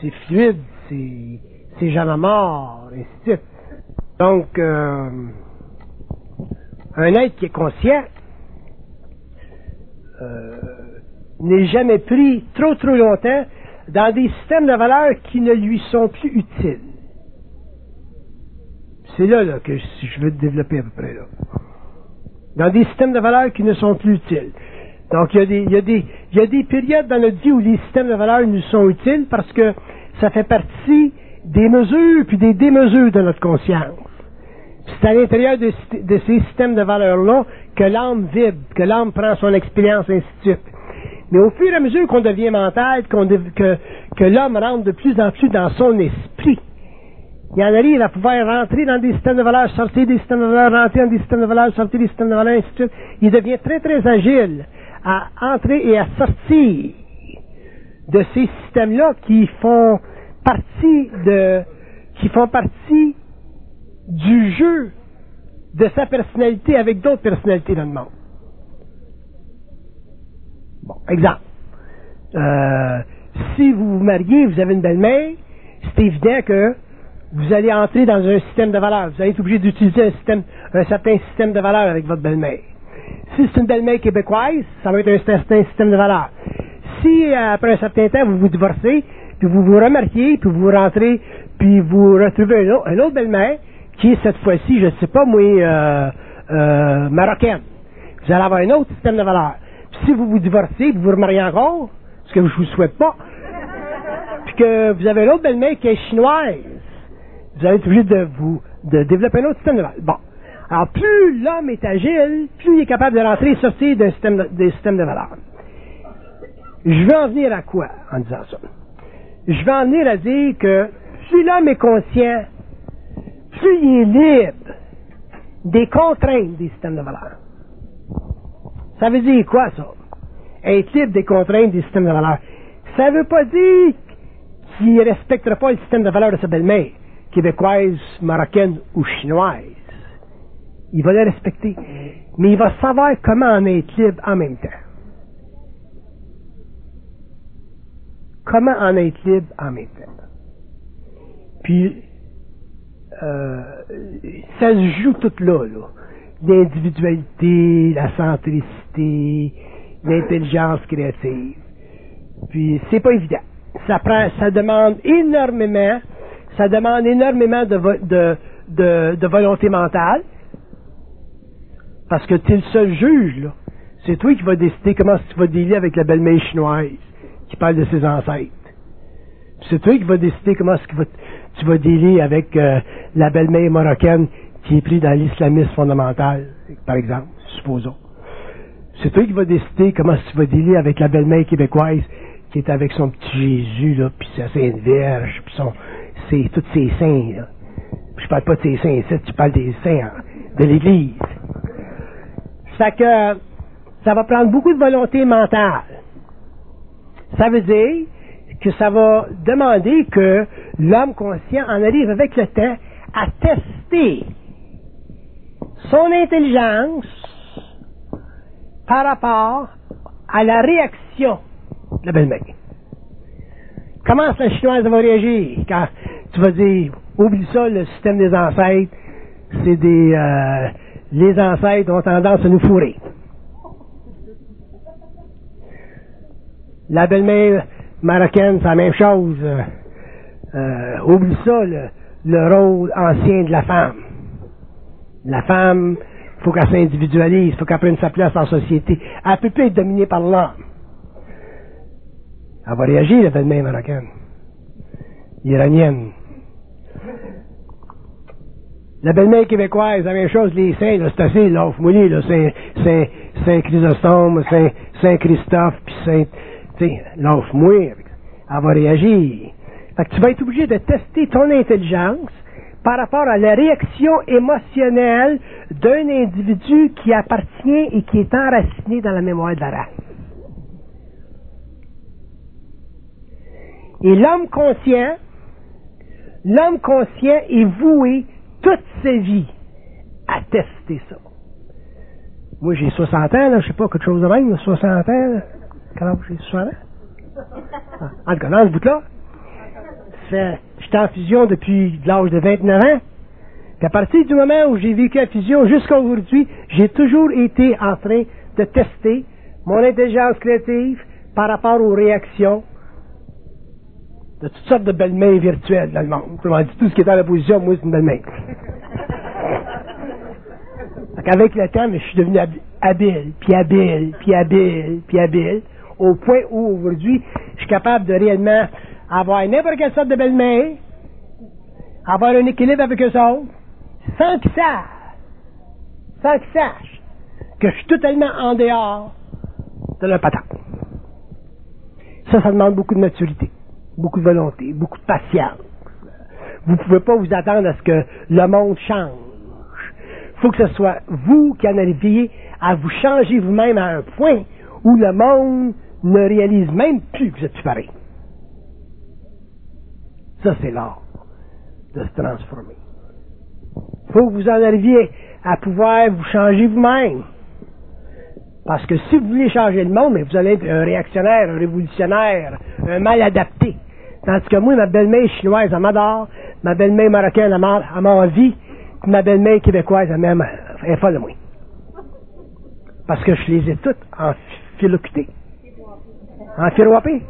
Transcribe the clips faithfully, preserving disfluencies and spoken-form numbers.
c'est fluide, c'est, c'est jamais mort, et ainsi de suite. Donc, euh, un être qui est conscient euh, n'est jamais pris trop trop longtemps dans des systèmes de valeurs qui ne lui sont plus utiles. C'est là, là que je, je veux développer à peu près là. Dans des systèmes de valeurs qui ne sont plus utiles. Donc, il y a des, il y a des, il y a des périodes dans notre vie où les systèmes de valeurs nous sont utiles parce que ça fait partie des mesures puis des démesures de notre conscience. Puis c'est à l'intérieur de, de ces systèmes de valeurs-là que l'âme vibre, que l'âme prend son expérience, ainsi de suite. Mais au fur et à mesure qu'on devient mental, qu'on dev, que, que l'homme rentre de plus en plus dans son esprit, il en arrive à pouvoir rentrer dans des systèmes de valeurs, sortir des systèmes de valeurs, rentrer dans des systèmes de valeurs, sortir des systèmes de valeurs, ainsi de suite. Il devient très, très agile à entrer et à sortir de ces systèmes-là qui font partie de, qui font partie du jeu de sa personnalité avec d'autres personnalités dans le monde. Bon, exemple. Euh, si vous vous mariez, vous avez une belle-mère, c'est évident que vous allez entrer dans un système de valeurs. Vous allez être obligé d'utiliser un, système, un certain système de valeurs avec votre belle-mère. Si c'est une belle-mère québécoise, ça va être un certain système de valeurs. Si, après un certain temps, vous vous divorcez, puis vous vous remariez, puis vous rentrez, puis vous retrouvez un autre, une autre belle-mère, qui est cette fois-ci, je ne sais pas, moi, euh, euh, marocaine. Vous allez avoir un autre système de valeurs. Puis si vous vous divorcez, vous vous remariez encore, ce que je vous souhaite pas, puis que vous avez une autre belle-mère qui est chinoise, vous allez être obligé de vous de développer un autre système de valeurs. Bon. Alors, plus l'homme est agile, plus il est capable de rentrer et sortir d'un système de, des systèmes de valeurs. Je veux en venir à quoi en disant ça? Je veux en venir à dire que plus l'homme est conscient, plus il est libre des contraintes des systèmes de valeurs. Ça veut dire quoi, ça? Être libre des contraintes des systèmes de valeurs. Ça ne veut pas dire qu'il ne respectera pas le système de valeurs de sa belle-mère, québécoise, marocaine ou chinoise. Il va le respecter. Mais il va savoir comment en être libre en même temps. Comment en être libre en même temps. Puis, euh, ça se joue tout là, là. L'individualité, la centricité, l'intelligence créative. Puis, c'est pas évident. Ça prend, ça demande énormément, ça demande énormément de, vo- de, de, de volonté mentale. Parce que tu es le seul juge, là. C'est toi qui vas décider comment tu vas dealer avec la belle-mère chinoise qui parle de ses ancêtres. C'est toi qui vas décider comment tu vas, tu vas dealer avec euh, la belle-mère marocaine qui est prise dans l'islamisme fondamental, par exemple, supposons. C'est toi qui vas décider comment tu vas dealer avec la belle-mère québécoise qui est avec son petit Jésus, là, puis sa Sainte Vierge, puis son, c'est, tous ses saints, là. Puis je parle pas de ses saints ici, tu parles des saints hein, de l'Église. Ça fait que ça va prendre beaucoup de volonté mentale. Ça veut dire que ça va demander que l'homme conscient en arrive avec le temps à tester son intelligence par rapport à la réaction de la belle-mère. Comment la chinoise va réagir quand tu vas dire, oublie ça, le système des ancêtres, c'est des... Euh, les ancêtres ont tendance à nous fourrer. La belle-mère marocaine, c'est la même chose. Euh, euh, oublie ça, le, le rôle ancien de la femme. La femme, il faut qu'elle s'individualise, il faut qu'elle prenne sa place en société. Elle ne peut plus être dominée par l'homme. Elle va réagir, la belle-mère marocaine. Iranienne. La belle-mère québécoise, la même chose, les saints, là, c'est assez, là, mouillé, là, Saint, Saint, Saint Chrysostome, Saint, Saint Christophe, puis Saint, tu sais, l'enfouir, elle va réagir. Fait que tu vas être obligé de tester ton intelligence par rapport à la réaction émotionnelle d'un individu qui appartient et qui est enraciné dans la mémoire de la race. Et l'homme conscient, l'homme conscient est voué toute sa vie à tester ça. Moi, j'ai soixante ans, là, je sais pas, quelque chose de même, soixante ans, là. Quel âge j'ai? soixante ans? Ah, en tout cas, dans ce bout-là. fait, j'étais en fusion depuis l'âge de vingt-neuf ans. Puis à partir du moment où j'ai vécu la fusion jusqu'à aujourd'hui, j'ai toujours été en train de tester mon intelligence créative par rapport aux réactions de toutes sortes de belles-mains virtuelles dans le monde. Autrement dit, tout ce qui est dans la position, moi, c'est une belle-main. Avec le temps, je suis devenu habile, puis habile, puis habile, puis habile, au point où, aujourd'hui, je suis capable de réellement avoir n'importe quelle sorte de belle-main, avoir un équilibre avec eux autres, sans qu'ils sachent, sans qu'ils sachent que je suis totalement en dehors de leur patente. Ça, ça demande beaucoup de maturité, beaucoup de volonté, beaucoup de patience. Vous ne pouvez pas vous attendre à ce que le monde change. Il faut que ce soit vous qui en arriviez à vous changer vous-même à un point où le monde ne réalise même plus que vous êtes plus pareil. Ça, c'est l'art de se transformer. Il faut que vous en arriviez à pouvoir vous changer vous-même. Parce que si vous voulez changer le monde, mais vous allez être un réactionnaire, un révolutionnaire, un mal adapté. Tandis que moi, ma belle-mère chinoise, elle m'adore, ma belle-mère marocaine, elle m'a, elle m'a envie, puis ma belle-mère québécoise, elle m'aime, elle est folle de moi. Parce que je les ai toutes en filocuté. En firoapé.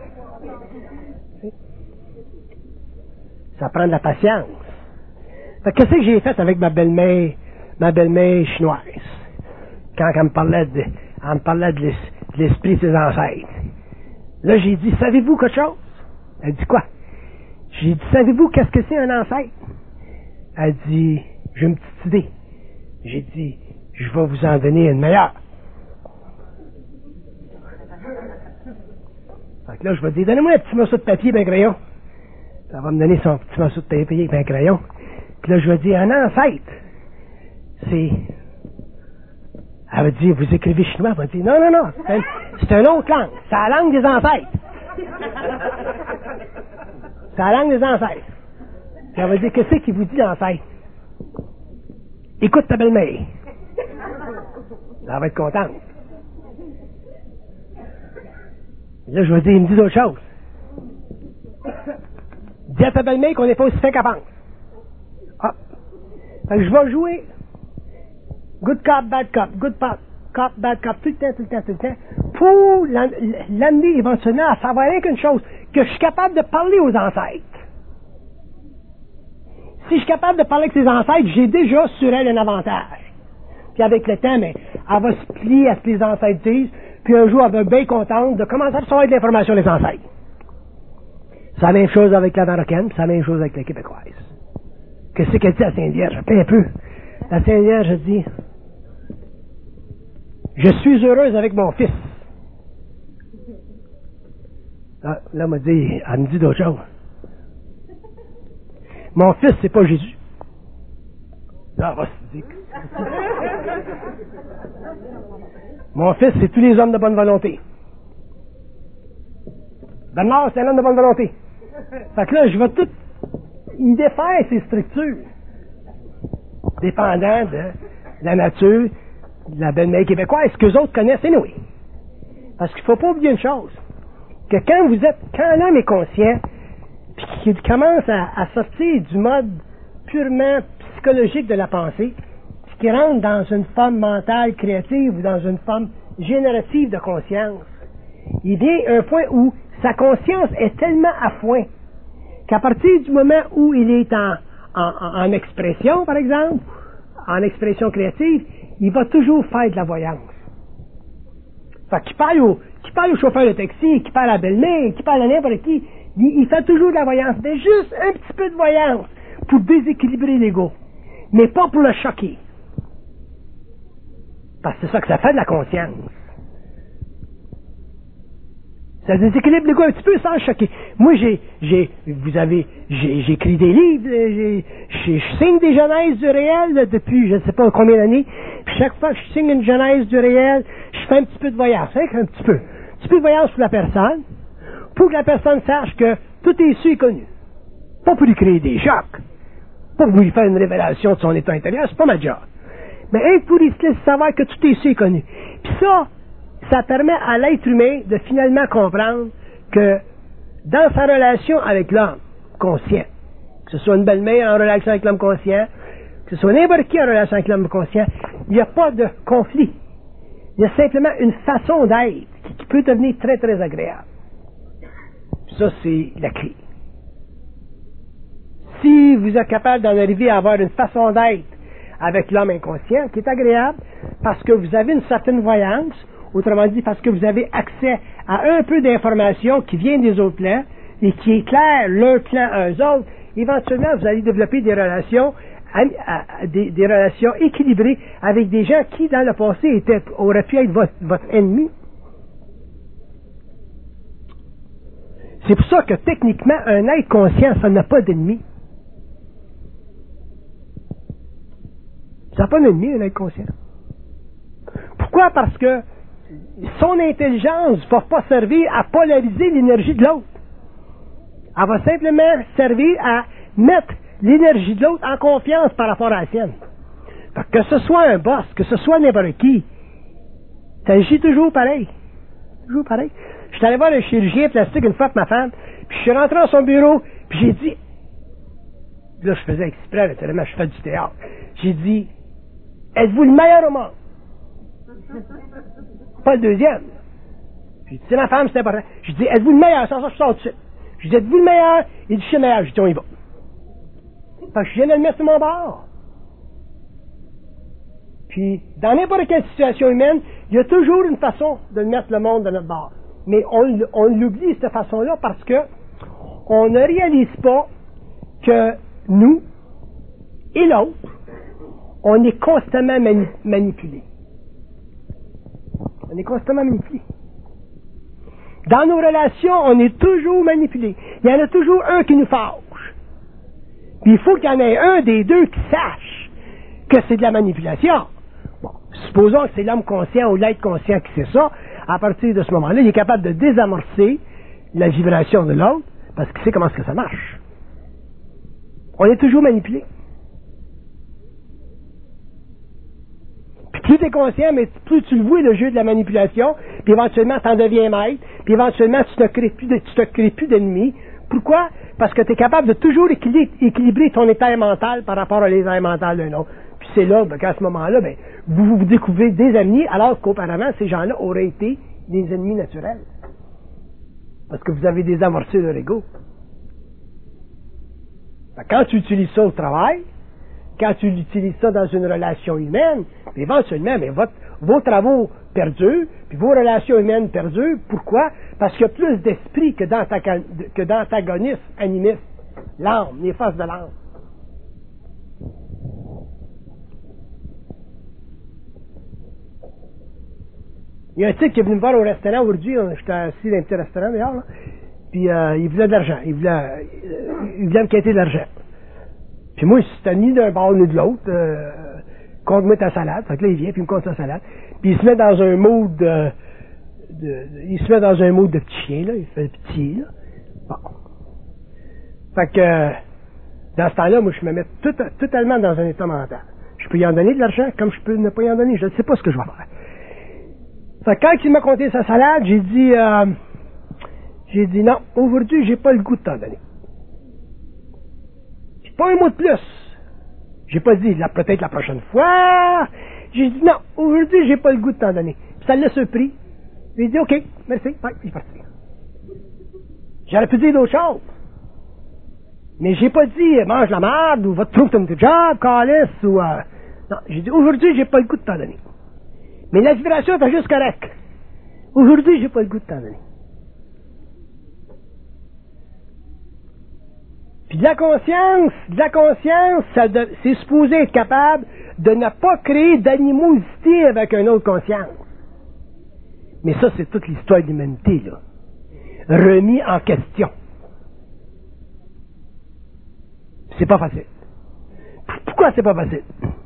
Ça prend de la patience. Fait que qu'est-ce que j'ai fait avec ma belle-mère, ma belle-mère chinoise? Quand elle me parlait de, elle me parlait de, l'es, de l'esprit de ses ancêtres. Là, j'ai dit, savez-vous quelque chose? Elle dit quoi? J'ai dit, savez-vous qu'est-ce que c'est un ancêtre? Elle dit, j'ai une petite idée. J'ai dit, je vais vous en donner une meilleure. Fait que là, je vais dire, donnez-moi un petit morceau de papier et un crayon. Elle va me donner son petit morceau de papier et un crayon. Puis là, je vais dire, un ancêtre, c'est... Elle va dire, vous écrivez chinois? Elle va dire, non, non, non, c'est, un, c'est une autre langue. C'est la langue des ancêtres. C'est la langue des ancêtres. Puis elle va dire, qu'est-ce qui vous dit l'ancêtre? Écoute ta belle-mère. Elle va être contente. Là, je vais dire, il me dit d'autres choses. Dis à ta belle-mère qu'on n'est pas aussi fin qu'elle pense. Ah. Fait que je vais jouer good cop, bad cop, good cop, cop, bad cop, tout le temps, tout le temps, tout le temps, pour l'amener éventuellement à savoir rien qu'une chose, que je suis capable de parler aux ancêtres. Si je suis capable de parler avec ses ancêtres, j'ai déjà sur elle un avantage. Puis avec le temps, mais elle va se plier à ce que les ancêtres disent, puis un jour, elle va être bien contente de commencer à recevoir de l'information des ancêtres. C'est la même chose avec la Marocaine, c'est la même chose avec la Québécoise. Qu'est-ce qu'elle dit à Sainte-Vierge? Un peu. La Sainte-Vierge dit, je suis heureuse avec mon fils. Là, là, elle m'a dit, elle me dit d'autres choses. Mon fils, c'est pas Jésus. Là, elle va se dire. Mon fils, c'est tous les hommes de bonne volonté. Bernard, c'est un homme de bonne volonté. Fait que là, je vais tout y défaire ces structures. Dépendant de la nature, de la belle-mère québécoise, ce qu'eux autres connaissent, anyway. Parce qu'il ne faut pas oublier une chose, que quand vous êtes, quand l'homme est conscient, puis qu'il commence à, à sortir du mode purement psychologique de la pensée, puis qu'il rentre dans une forme mentale créative ou dans une forme générative de conscience, il vient à un point où sa conscience est tellement à foin qu'à partir du moment où il est en, en, en expression, par exemple, en expression créative, il va toujours faire de la voyance. Fait qu'il parle au, qu'il parle au chauffeur de taxi, qu'il parle à la belle-mère, qu'il parle à n'importe qui, il, il fait toujours de la voyance, mais juste un petit peu de voyance pour déséquilibrer l'ego, mais pas pour le choquer. Parce que c'est ça que ça fait de la conscience. Ça déséquilibre l'ego un petit peu sans choquer. Moi, j'ai, j'ai, vous avez, j'ai, j'ai écrit des livres, j'ai, j'ai, je signe des genèses du réel là, depuis je ne sais pas combien d'années. Puis chaque fois que je signe une genèse du réel, je fais un petit peu de voyance, hein, un petit peu. Un petit peu de voyance pour la personne, pour que la personne sache que tout est su et connu. Pas pour lui créer des chocs, pas pour lui faire une révélation de son état intérieur, c'est pas ma job. Mais hein, pour lui laisser savoir que tout est su et connu. Puis ça, ça permet à l'être humain de finalement comprendre que dans sa relation avec l'homme, conscient. Que ce soit une belle-mère en relation avec l'homme conscient, que ce soit n'importe qui en relation avec l'homme conscient, il n'y a pas de conflit. Il y a simplement une façon d'être qui, qui peut devenir très, très agréable. Ça, c'est la clé. Si vous êtes capable d'en arriver à avoir une façon d'être avec l'homme inconscient qui est agréable, parce que vous avez une certaine voyance, autrement dit, parce que vous avez accès à un peu d'informations qui viennent des autres plans et qui éclairent leur plan à eux autres, éventuellement, vous allez développer des relations, à, à, des, des relations équilibrées avec des gens qui, dans le passé, étaient, auraient pu être votre, votre ennemi. C'est pour ça que, techniquement, un être conscient, ça n'a pas d'ennemi. Ça n'a pas d'ennemi, un être conscient. Pourquoi? Parce que son intelligence ne va pas servir à polariser l'énergie de l'autre. Elle va simplement servir à mettre l'énergie de l'autre en confiance par rapport à la sienne. Fait que, que ce soit un boss, que ce soit n'importe qui, ça agit toujours pareil. Toujours pareil. Je suis allé voir un chirurgien plastique une fois avec ma femme, puis je suis rentré dans son bureau, puis j'ai dit, là je faisais exprès, naturellement, je fais du théâtre. J'ai dit, êtes-vous le meilleur au monde? Pas le deuxième. J'ai dit, c'est ma femme, c'est important. J'ai dit, êtes-vous le meilleur? Sans ça, je sors tout de suite. J'ai dit, êtes-vous le meilleur? Il dit, je suis le meilleur. J'ai dit, on y va. Fait que je viens de le mettre sur mon bord. Puis, dans n'importe quelle situation humaine, il y a toujours une façon de mettre le monde de notre bord. Mais on, on l'oublie, cette façon-là, parce que on ne réalise pas que nous et l'autre, on est constamment mani- manipulés. On est constamment manipulés. Dans nos relations, on est toujours manipulés. Il y en a toujours un qui nous fâche. Puis il faut qu'il y en ait un des deux qui sache que c'est de la manipulation. Bon, supposons que c'est l'homme conscient ou l'être conscient qui sait ça. À partir de ce moment-là, il est capable de désamorcer la vibration de l'autre parce qu'il sait comment est-ce que ça marche. On est toujours manipulé. Puis plus tu es conscient, mais plus tu le vois le jeu de la manipulation, puis éventuellement tu en deviens maître, puis éventuellement tu ne crées plus de, tu te crées plus d'ennemis. Pourquoi? Parce que tu es capable de toujours équilibrer, équilibrer ton état mental par rapport à l'état mental d'un autre. Puis c'est là ben, qu'à ce moment-là, ben, vous vous découvrez des ennemis, alors qu'auparavant, ces gens-là auraient été des ennemis naturels. Parce que vous avez désamorcé leur ego. Ben, quand tu utilises ça au travail, quand tu utilises ça dans une relation humaine, éventuellement, mais votre, vos travaux perdurent, puis vos relations humaines perdurent. Pourquoi? Parce qu'il y a plus d'esprit que d'antagonisme animiste. L'âme, les forces de l'âme. Il y a un type qui est venu me voir au restaurant aujourd'hui, j'étais assis dans un petit restaurant d'ailleurs, là, puis euh, il voulait de l'argent, il voulait, euh, il voulait me quitter de l'argent. Puis moi, c'était ni d'un bord ni de l'autre, euh, compte-moi ta salade, fait que là il vient, puis il me compte sa salade, puis il se met dans un mood de, de, de il se met dans un mood de petit chien, là, il fait petit, là. Bon. Fait que, euh, dans ce temps-là, moi je me mets tout, totalement dans un état mental. Je peux y en donner de l'argent, comme je peux ne pas y en donner, je ne sais pas ce que je vais faire. Fait que quand il m'a compté sa salade, j'ai dit, euh, j'ai dit non, aujourd'hui, j'ai pas le goût de t'en donner. J'ai pas un mot de plus. J'ai pas dit, là, peut-être la prochaine fois. J'ai dit non, aujourd'hui, j'ai pas le goût de t'en donner. Puis ça l'a surpris. J'ai dit, OK, merci, ouais, puis il est parti. J'aurais pu dire d'autres choses. Mais j'ai pas dit, mange la merde, ou va te trouver ton job, calice, ou, euh, non, j'ai dit, aujourd'hui, j'ai pas le goût de t'en donner. Mais la vibration était juste correcte. Aujourd'hui, j'ai pas le goût de t'en donner. Puis de la conscience, de la conscience, ça de, c'est supposé être capable de ne pas créer d'animosité avec une autre conscience. Mais ça, c'est toute l'histoire de l'humanité, là. Remis en question. C'est pas facile. Pourquoi c'est pas facile?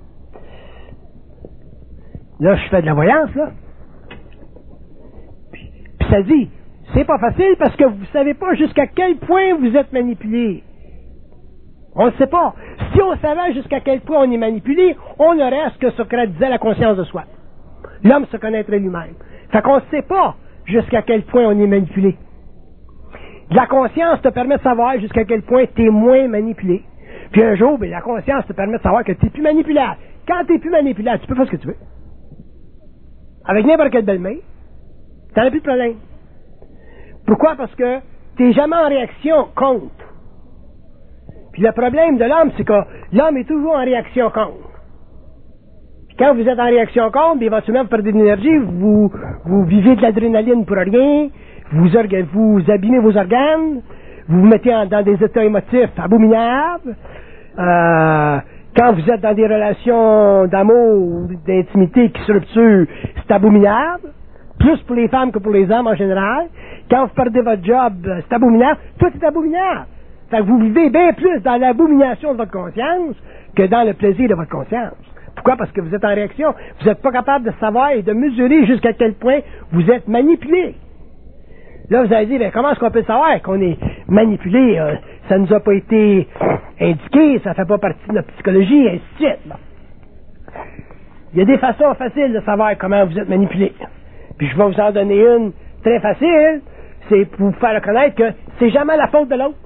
Là, je fais de la voyance, là. Puis, puis ça dit, c'est pas facile parce que vous savez pas jusqu'à quel point vous êtes manipulé. On ne sait pas. Si on savait jusqu'à quel point on est manipulé, on aurait ce que Socrate disait, la conscience de soi. L'homme se connaîtrait lui-même. Fait qu'on ne sait pas jusqu'à quel point on est manipulé. La conscience te permet de savoir jusqu'à quel point tu es moins manipulé. Puis un jour, ben, la conscience te permet de savoir que tu n'es plus manipulable. Quand tu n'es plus manipulable, tu peux faire ce que tu veux. Avec n'importe quelle belle-main, tu n'as plus de problème. Pourquoi? Parce que tu n'es jamais en réaction contre. Puis le problème de l'homme, c'est que l'homme est toujours en réaction contre. Puis quand vous êtes en réaction contre, éventuellement vous perdez de l'énergie, vous, vous vivez de l'adrénaline pour rien, vous, vous abîmez vos organes, vous vous mettez en, dans des états émotifs abominables. Euh, quand vous êtes dans des relations d'amour, d'intimité qui se rupturent, c'est abominable. Plus pour les femmes que pour les hommes en général. Quand vous perdez votre job, c'est abominable. Tout est abominable. Fait que vous vivez bien plus dans l'abomination de votre conscience que dans le plaisir de votre conscience. Pourquoi? Parce que vous êtes en réaction. Vous n'êtes pas capable de savoir et de mesurer jusqu'à quel point vous êtes manipulé. Là, vous allez dire, ben, comment est-ce qu'on peut savoir qu'on est manipulé? Euh, ça ne nous a pas été indiqué, ça ne fait pas partie de notre psychologie, et ainsi de suite. Bon. Il y a des façons faciles de savoir comment vous êtes manipulé. Puis je vais vous en donner une très facile, c'est pour vous faire reconnaître que c'est jamais la faute de l'autre.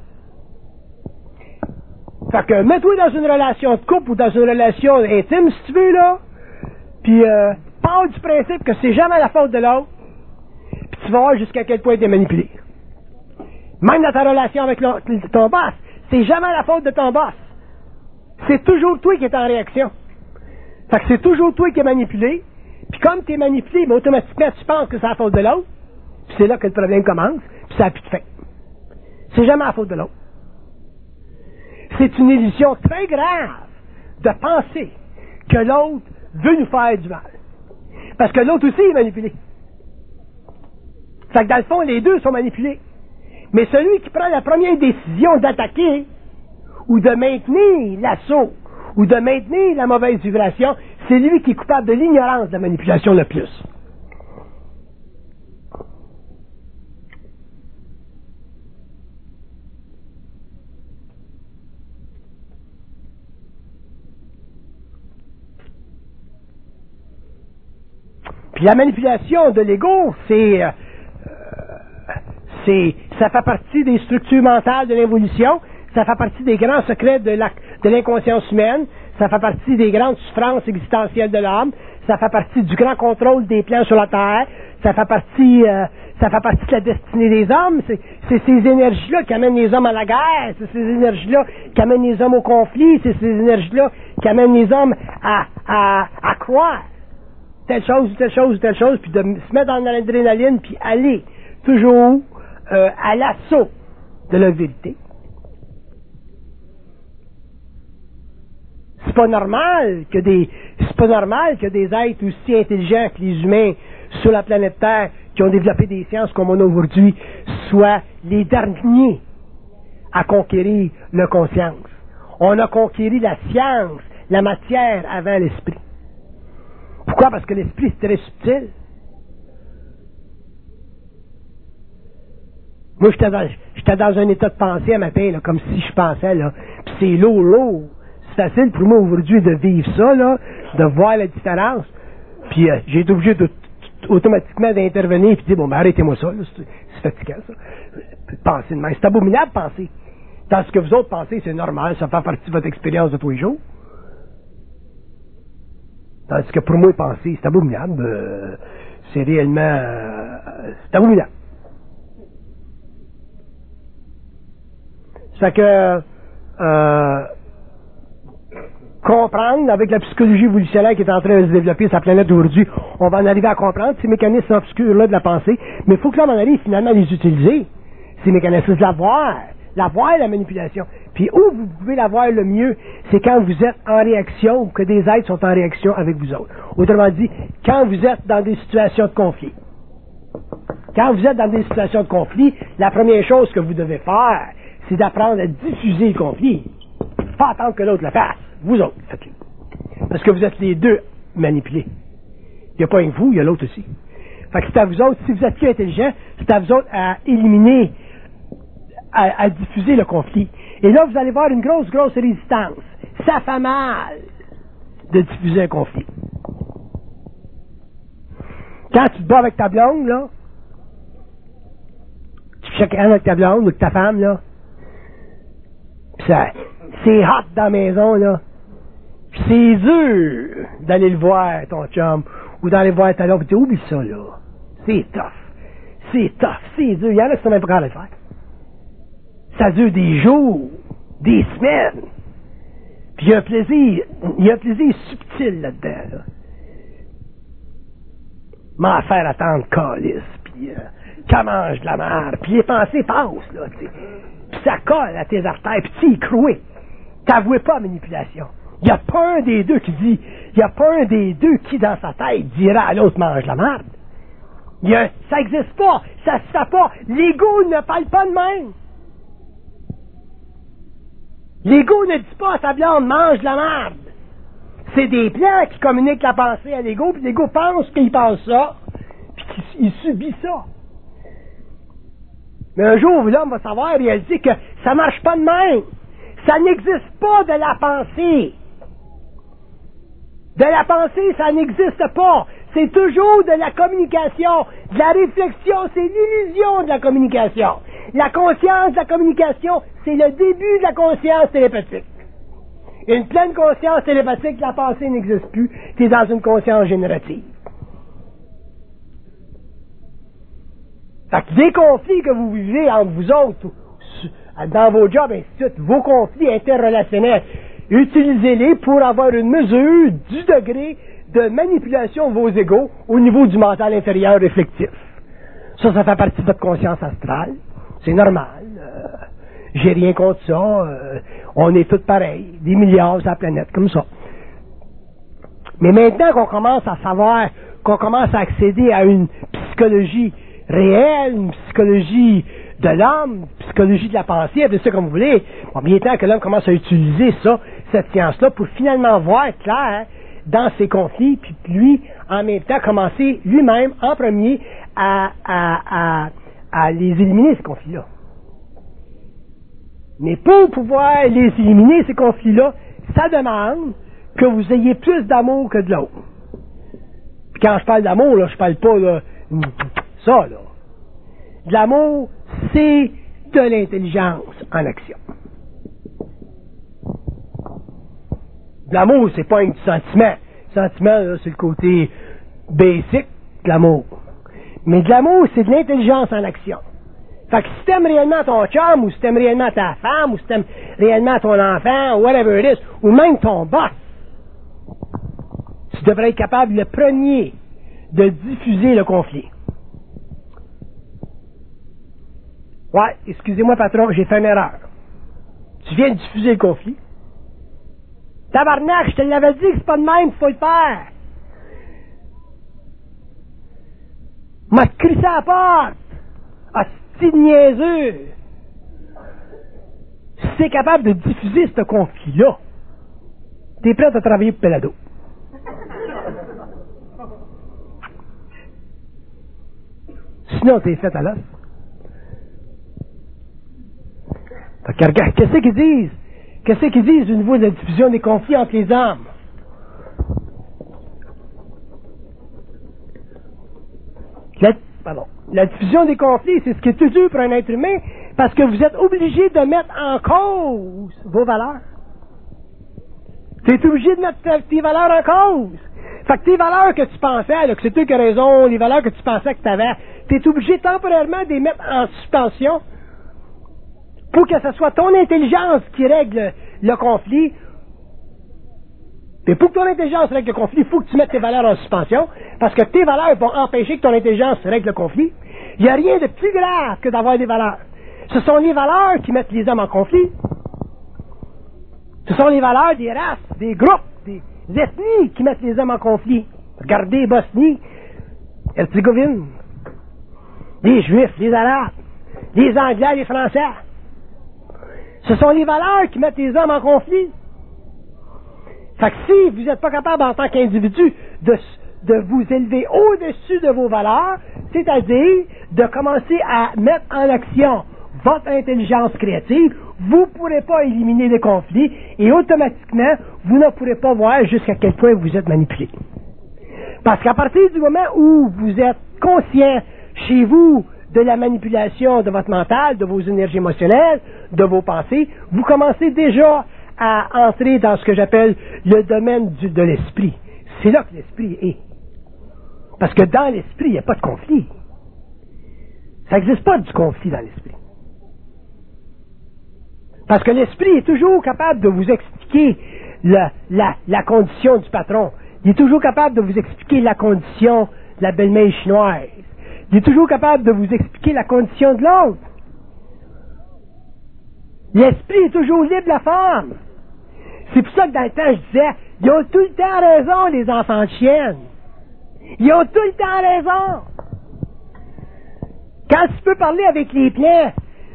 Fait que mets-toi dans une relation de couple ou dans une relation intime, si tu veux, là, puis euh, parle du principe que c'est jamais la faute de l'autre, puis tu vas voir jusqu'à quel point tu es manipulé. Même dans ta relation avec le, ton boss, c'est jamais la faute de ton boss. C'est toujours toi qui es en réaction. Fait que c'est toujours toi qui es manipulé, puis comme tu es manipulé, mais automatiquement tu penses que c'est la faute de l'autre, puis c'est là que le problème commence, puis ça n'a plus de fin. C'est jamais la faute de l'autre. C'est une illusion très grave de penser que l'autre veut nous faire du mal. Parce que l'autre aussi est manipulé. Fait que dans le fond, les deux sont manipulés. Mais celui qui prend la première décision d'attaquer ou de maintenir l'assaut ou de maintenir la mauvaise vibration, c'est lui qui est coupable de l'ignorance de la manipulation le plus. Puis la manipulation de l'ego, c'est, euh, c'est, ça fait partie des structures mentales de l'évolution, ça fait partie des grands secrets de, la, de l'inconscience humaine, ça fait partie des grandes souffrances existentielles de l'homme, ça fait partie du grand contrôle des plans sur la Terre, ça fait partie, euh, ça fait partie de la destinée des hommes, c'est, c'est ces énergies-là qui amènent les hommes à la guerre, c'est ces énergies-là qui amènent les hommes au conflit, c'est ces énergies-là qui amènent les hommes à, à, à croire telle chose ou telle chose ou telle chose, puis de se mettre dans l'adrénaline, puis aller toujours euh, à l'assaut de la vérité. C'est pas normal que des c'est pas normal que des êtres aussi intelligents que les humains sur la planète Terre, qui ont développé des sciences comme on a aujourd'hui, soient les derniers à conquérir la conscience. On a conquéri la science, la matière avant l'esprit. Pourquoi? Parce que l'esprit, c'est très subtil. Moi, j'étais dans, j'étais dans un état de pensée à matin, là, comme si je pensais, là. Puis c'est lourd, lourd. C'est facile pour moi aujourd'hui de vivre ça, là, de voir la différence. Puis euh, j'ai été obligé de, t- automatiquement d'intervenir et de dire, bon, ben arrêtez-moi ça, là, c'est, c'est fatigant, ça. Penser de même. C'est abominable de penser. Dans ce que vous autres pensez, c'est normal, ça fait partie de votre expérience de tous les jours. Tandis que pour moi, penser, c'est abominable. Euh, c'est réellement... Euh, c'est abominable. Ça fait que... Euh, comprendre, avec la psychologie évolutionnelle qui est en train de se développer sur la planète aujourd'hui, on va en arriver à comprendre ces mécanismes obscurs-là de la pensée, mais il faut que l'on en arrive finalement à les utiliser. Ces mécanismes, de la voir. La voir, la manipulation. Puis où vous pouvez la voir le mieux, c'est quand vous êtes en réaction ou que des êtres sont en réaction avec vous autres. Autrement dit, quand vous êtes dans des situations de conflit. Quand vous êtes dans des situations de conflit, la première chose que vous devez faire, c'est d'apprendre à diffuser le conflit. Pas attendre que l'autre le fasse. Vous autres, faites-le. Parce que vous êtes les deux manipulés. Il n'y a pas un que vous, il y a l'autre aussi. Fait que c'est à vous autres, si vous êtes plus intelligent, c'est à vous autres à éliminer, à, à diffuser le conflit. Et là, vous allez voir une grosse, grosse résistance. Ça fait mal de diffuser un conflit. Quand tu te bats avec ta blonde, là, tu chicanes avec ta blonde ou avec ta femme, là. Puis ça, c'est hot dans la maison, là. Puis c'est dur d'aller le voir, ton chum, ou d'aller voir ta blonde, puis tu oublies ça, là. C'est tough. C'est tough, c'est dur. Il y en a qui sont même pas capables de le faire. Ça dure des jours, des semaines. Puis il y a un plaisir, il y a un plaisir subtil là-dedans, là. M'en faire attendre calice, puis euh, qu'elle mange de la merde, puis les pensées passent, là, tu sais. Puis ça colle à tes artères, puis tu y crois. T'avouais pas la manipulation. Il n'y a pas un des deux qui dit, il n'y a pas un des deux qui, dans sa tête, dira à l'autre mange de la merde. Il y a, ça n'existe pas, ça se fait pas. L'ego ne parle pas de même. L'ego ne dit pas à sa blonde mange de la merde. C'est des plans qui communiquent la pensée à l'ego, puis l'ego pense qu'il pense ça, puis qu'il subit ça. Mais un jour, l'homme va savoir réaliser que ça marche pas de même. Ça n'existe pas de la pensée. De la pensée, ça n'existe pas. C'est toujours de la communication, de la réflexion, c'est l'illusion de la communication. La conscience de la communication, c'est le début de la conscience télépathique. Une pleine conscience télépathique, la pensée n'existe plus, tu es dans une conscience générative. Fait que des conflits que vous vivez entre vous autres, dans vos jobs, ainsi de suite, vos conflits interrelationnels, utilisez-les pour avoir une mesure du degré de manipulation de vos égos au niveau du mental intérieur réflectif. Ça, ça fait partie de votre conscience astrale. C'est normal. Euh, j'ai rien contre ça. Euh, on est tous pareils. Des milliards sur la planète, comme ça. Mais maintenant qu'on commence à savoir, qu'on commence à accéder à une psychologie réelle, une psychologie de l'homme, une psychologie de la pensée, appelez ça comme vous voulez, bon, bien temps que l'homme commence à utiliser ça, cette science-là, pour finalement voir clair dans ses conflits, puis lui, en même temps, commencer lui-même, en premier, à, à, à, à les éliminer, ces conflits-là. Mais pour pouvoir les éliminer, ces conflits-là, ça demande que vous ayez plus d'amour que de l'autre. Puis quand je parle d'amour, là, je parle pas, là, ça, là. De l'amour, c'est de l'intelligence en action. De l'amour, c'est pas un sentiment. Le sentiment, là, c'est le côté basic de l'amour. Mais de l'amour, c'est de l'intelligence en action. Fait que si t'aimes réellement ton chum, ou si t'aimes réellement ta femme, ou si t'aimes réellement ton enfant, ou whatever it is, ou même ton boss, tu devrais être capable, le premier, de diffuser le conflit. Ouais, excusez-moi patron, j'ai fait une erreur. Tu viens de diffuser le conflit. Tabarnak, je te l'avais dit que c'est pas de même qu'il faut le faire. M'a crissé à la porte. Hostie de niaiseux. Si t'es capable de diffuser ce conflit-là, t'es prêt à travailler pour Pelado. Sinon, t'es fait à l'os. Fait que regarde, qu'est-ce qu'ils disent? Qu'est-ce qu'ils disent au niveau de la diffusion des conflits entre les hommes? La, pardon, la diffusion des conflits, c'est ce qui est tout dur pour un être humain, parce que vous êtes obligé de mettre en cause vos valeurs. Tu es obligé de mettre tes valeurs en cause. Fait que tes valeurs que tu pensais, là, que c'est toi qui as raison, les valeurs que tu pensais que tu avais, tu es obligé temporairement de les mettre en suspension pour que ce soit ton intelligence qui règle le conflit. Et pour que ton intelligence règle le conflit, il faut que tu mettes tes valeurs en suspension, parce que tes valeurs vont empêcher que ton intelligence règle le conflit. Il n'y a rien de plus grave que d'avoir des valeurs. Ce sont les valeurs qui mettent les hommes en conflit. Ce sont les valeurs des races, des groupes, des ethnies qui mettent les hommes en conflit. Regardez Bosnie, Herzégovine, les Juifs, les Arabes, les Anglais, les Français. Ce sont les valeurs qui mettent les hommes en conflit. Fait que si vous n'êtes pas capable en tant qu'individu de, de vous élever au-dessus de vos valeurs, c'est-à-dire de commencer à mettre en action votre intelligence créative, vous ne pourrez pas éliminer les conflits et automatiquement, vous ne pourrez pas voir jusqu'à quel point vous êtes manipulé. Parce qu'à partir du moment où vous êtes conscient chez vous de la manipulation de votre mental, de vos énergies émotionnelles, de vos pensées, vous commencez déjà à entrer dans ce que j'appelle le domaine du, de l'esprit. C'est là que l'esprit est. Parce que dans l'esprit, il n'y a pas de conflit. Ça n'existe pas du conflit dans l'esprit. Parce que l'esprit est toujours capable de vous expliquer la, la, la condition du patron. Il est toujours capable de vous expliquer la condition de la belle-mère chinoise. Il est toujours capable de vous expliquer la condition de l'autre. L'esprit est toujours libre de la femme. C'est pour ça que dans le temps, je disais, ils ont tout le temps raison, les enfants de chiennes. Ils ont tout le temps raison. Quand tu peux parler avec les plaies,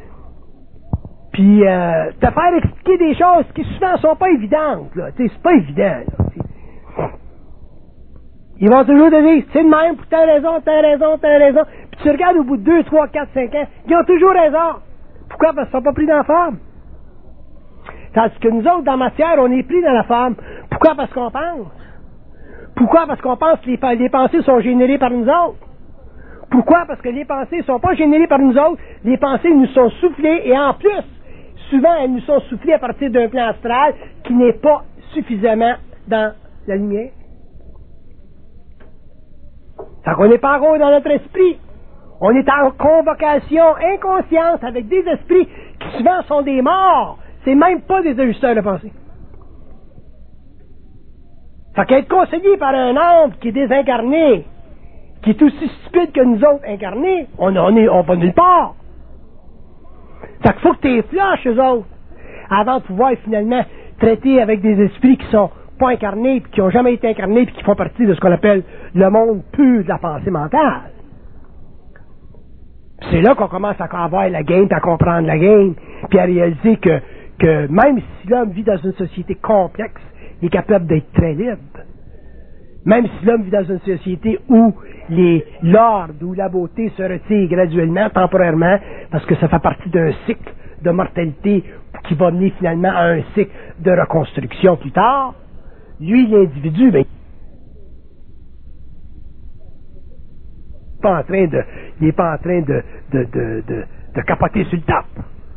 puis euh, te faire expliquer des choses qui souvent ne sont pas évidentes, là. Tu sais, c'est pas évident, là. Ils vont toujours te dire, c'est de même, pour telle raison, telle raison, telle raison. Puis tu regardes au bout de deux, trois, quatre, cinq ans, ils ont toujours raison. Pourquoi? Parce qu'ils ne sont pas pris dans la forme. Tandis que nous autres, dans matière, on est pris dans la forme. Pourquoi? Parce qu'on pense. Pourquoi? Parce qu'on pense que les, les pensées sont générées par nous autres. Pourquoi? Parce que les pensées ne sont pas générées par nous autres. Les pensées nous sont soufflées et en plus, souvent, elles nous sont soufflées à partir d'un plan astral qui n'est pas suffisamment dans la lumière. Ça qu'on n'est pas encore dans notre esprit. On est en convocation inconsciente avec des esprits qui souvent sont des morts. C'est même pas des ajusteurs de pensée. Fait qu'être conseillé par un homme qui est désincarné, qui est aussi stupide que nous autres incarnés, on on est, on va nulle part. Fait qu'il faut que tu les flushes, eux autres, avant de pouvoir finalement traiter avec des esprits qui sont pas incarnés, puis qui n'ont jamais été incarnés, puis qui font partie de ce qu'on appelle le monde pur de la pensée mentale. Puis c'est là qu'on commence à avoir la game, puis à comprendre la game, puis à réaliser que, que même si l'homme vit dans une société complexe, il est capable d'être très libre. Même si l'homme vit dans une société où les l'ordre, où la beauté se retire graduellement, temporairement, parce que ça fait partie d'un cycle de mortalité qui va mener finalement à un cycle de reconstruction plus tard, lui, l'individu, ben, il n'est pas en train de, il n'est pas en train de, de, de, de, de capoter sur le tape.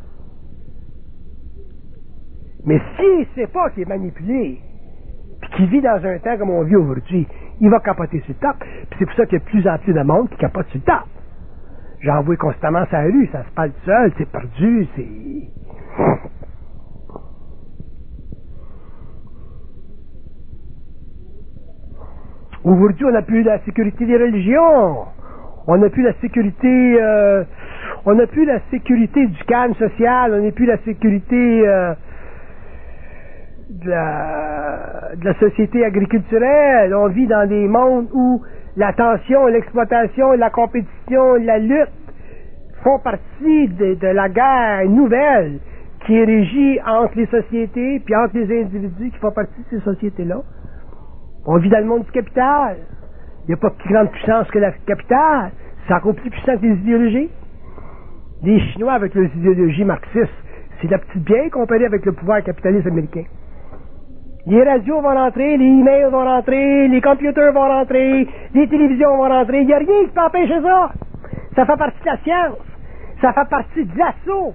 Mais s'il ne sait pas qu'il est manipulé, puis qu'il vit dans un temps comme on vit aujourd'hui, il va capoter sur le tape. Puis c'est pour ça qu'il y a de plus en plus de monde qui capote sur le tape. J'en vois constamment sur la rue, ça se parle seul, c'est perdu, c'est... Aujourd'hui, on n'a plus la sécurité des religions. On n'a plus la sécurité... Euh, on n'a plus la sécurité du calme social. On n'a plus la sécurité... Euh, De la, de la société agriculturelle. On vit dans des mondes où la tension, l'exploitation, la compétition, la lutte font partie de, de la guerre nouvelle qui est régie entre les sociétés puis entre les individus qui font partie de ces sociétés-là. On vit dans le monde du capital. Il n'y a pas plus grande puissance que la capitale. C'est encore plus puissant que les idéologies. Les Chinois, avec leurs idéologies marxistes, c'est la petite bière comparée avec le pouvoir capitaliste américain. Les radios vont rentrer, les emails vont rentrer, les computers vont rentrer, les télévisions vont rentrer. Il n'y a rien qui peut empêcher ça. Ça fait partie de la science. Ça fait partie de l'assaut.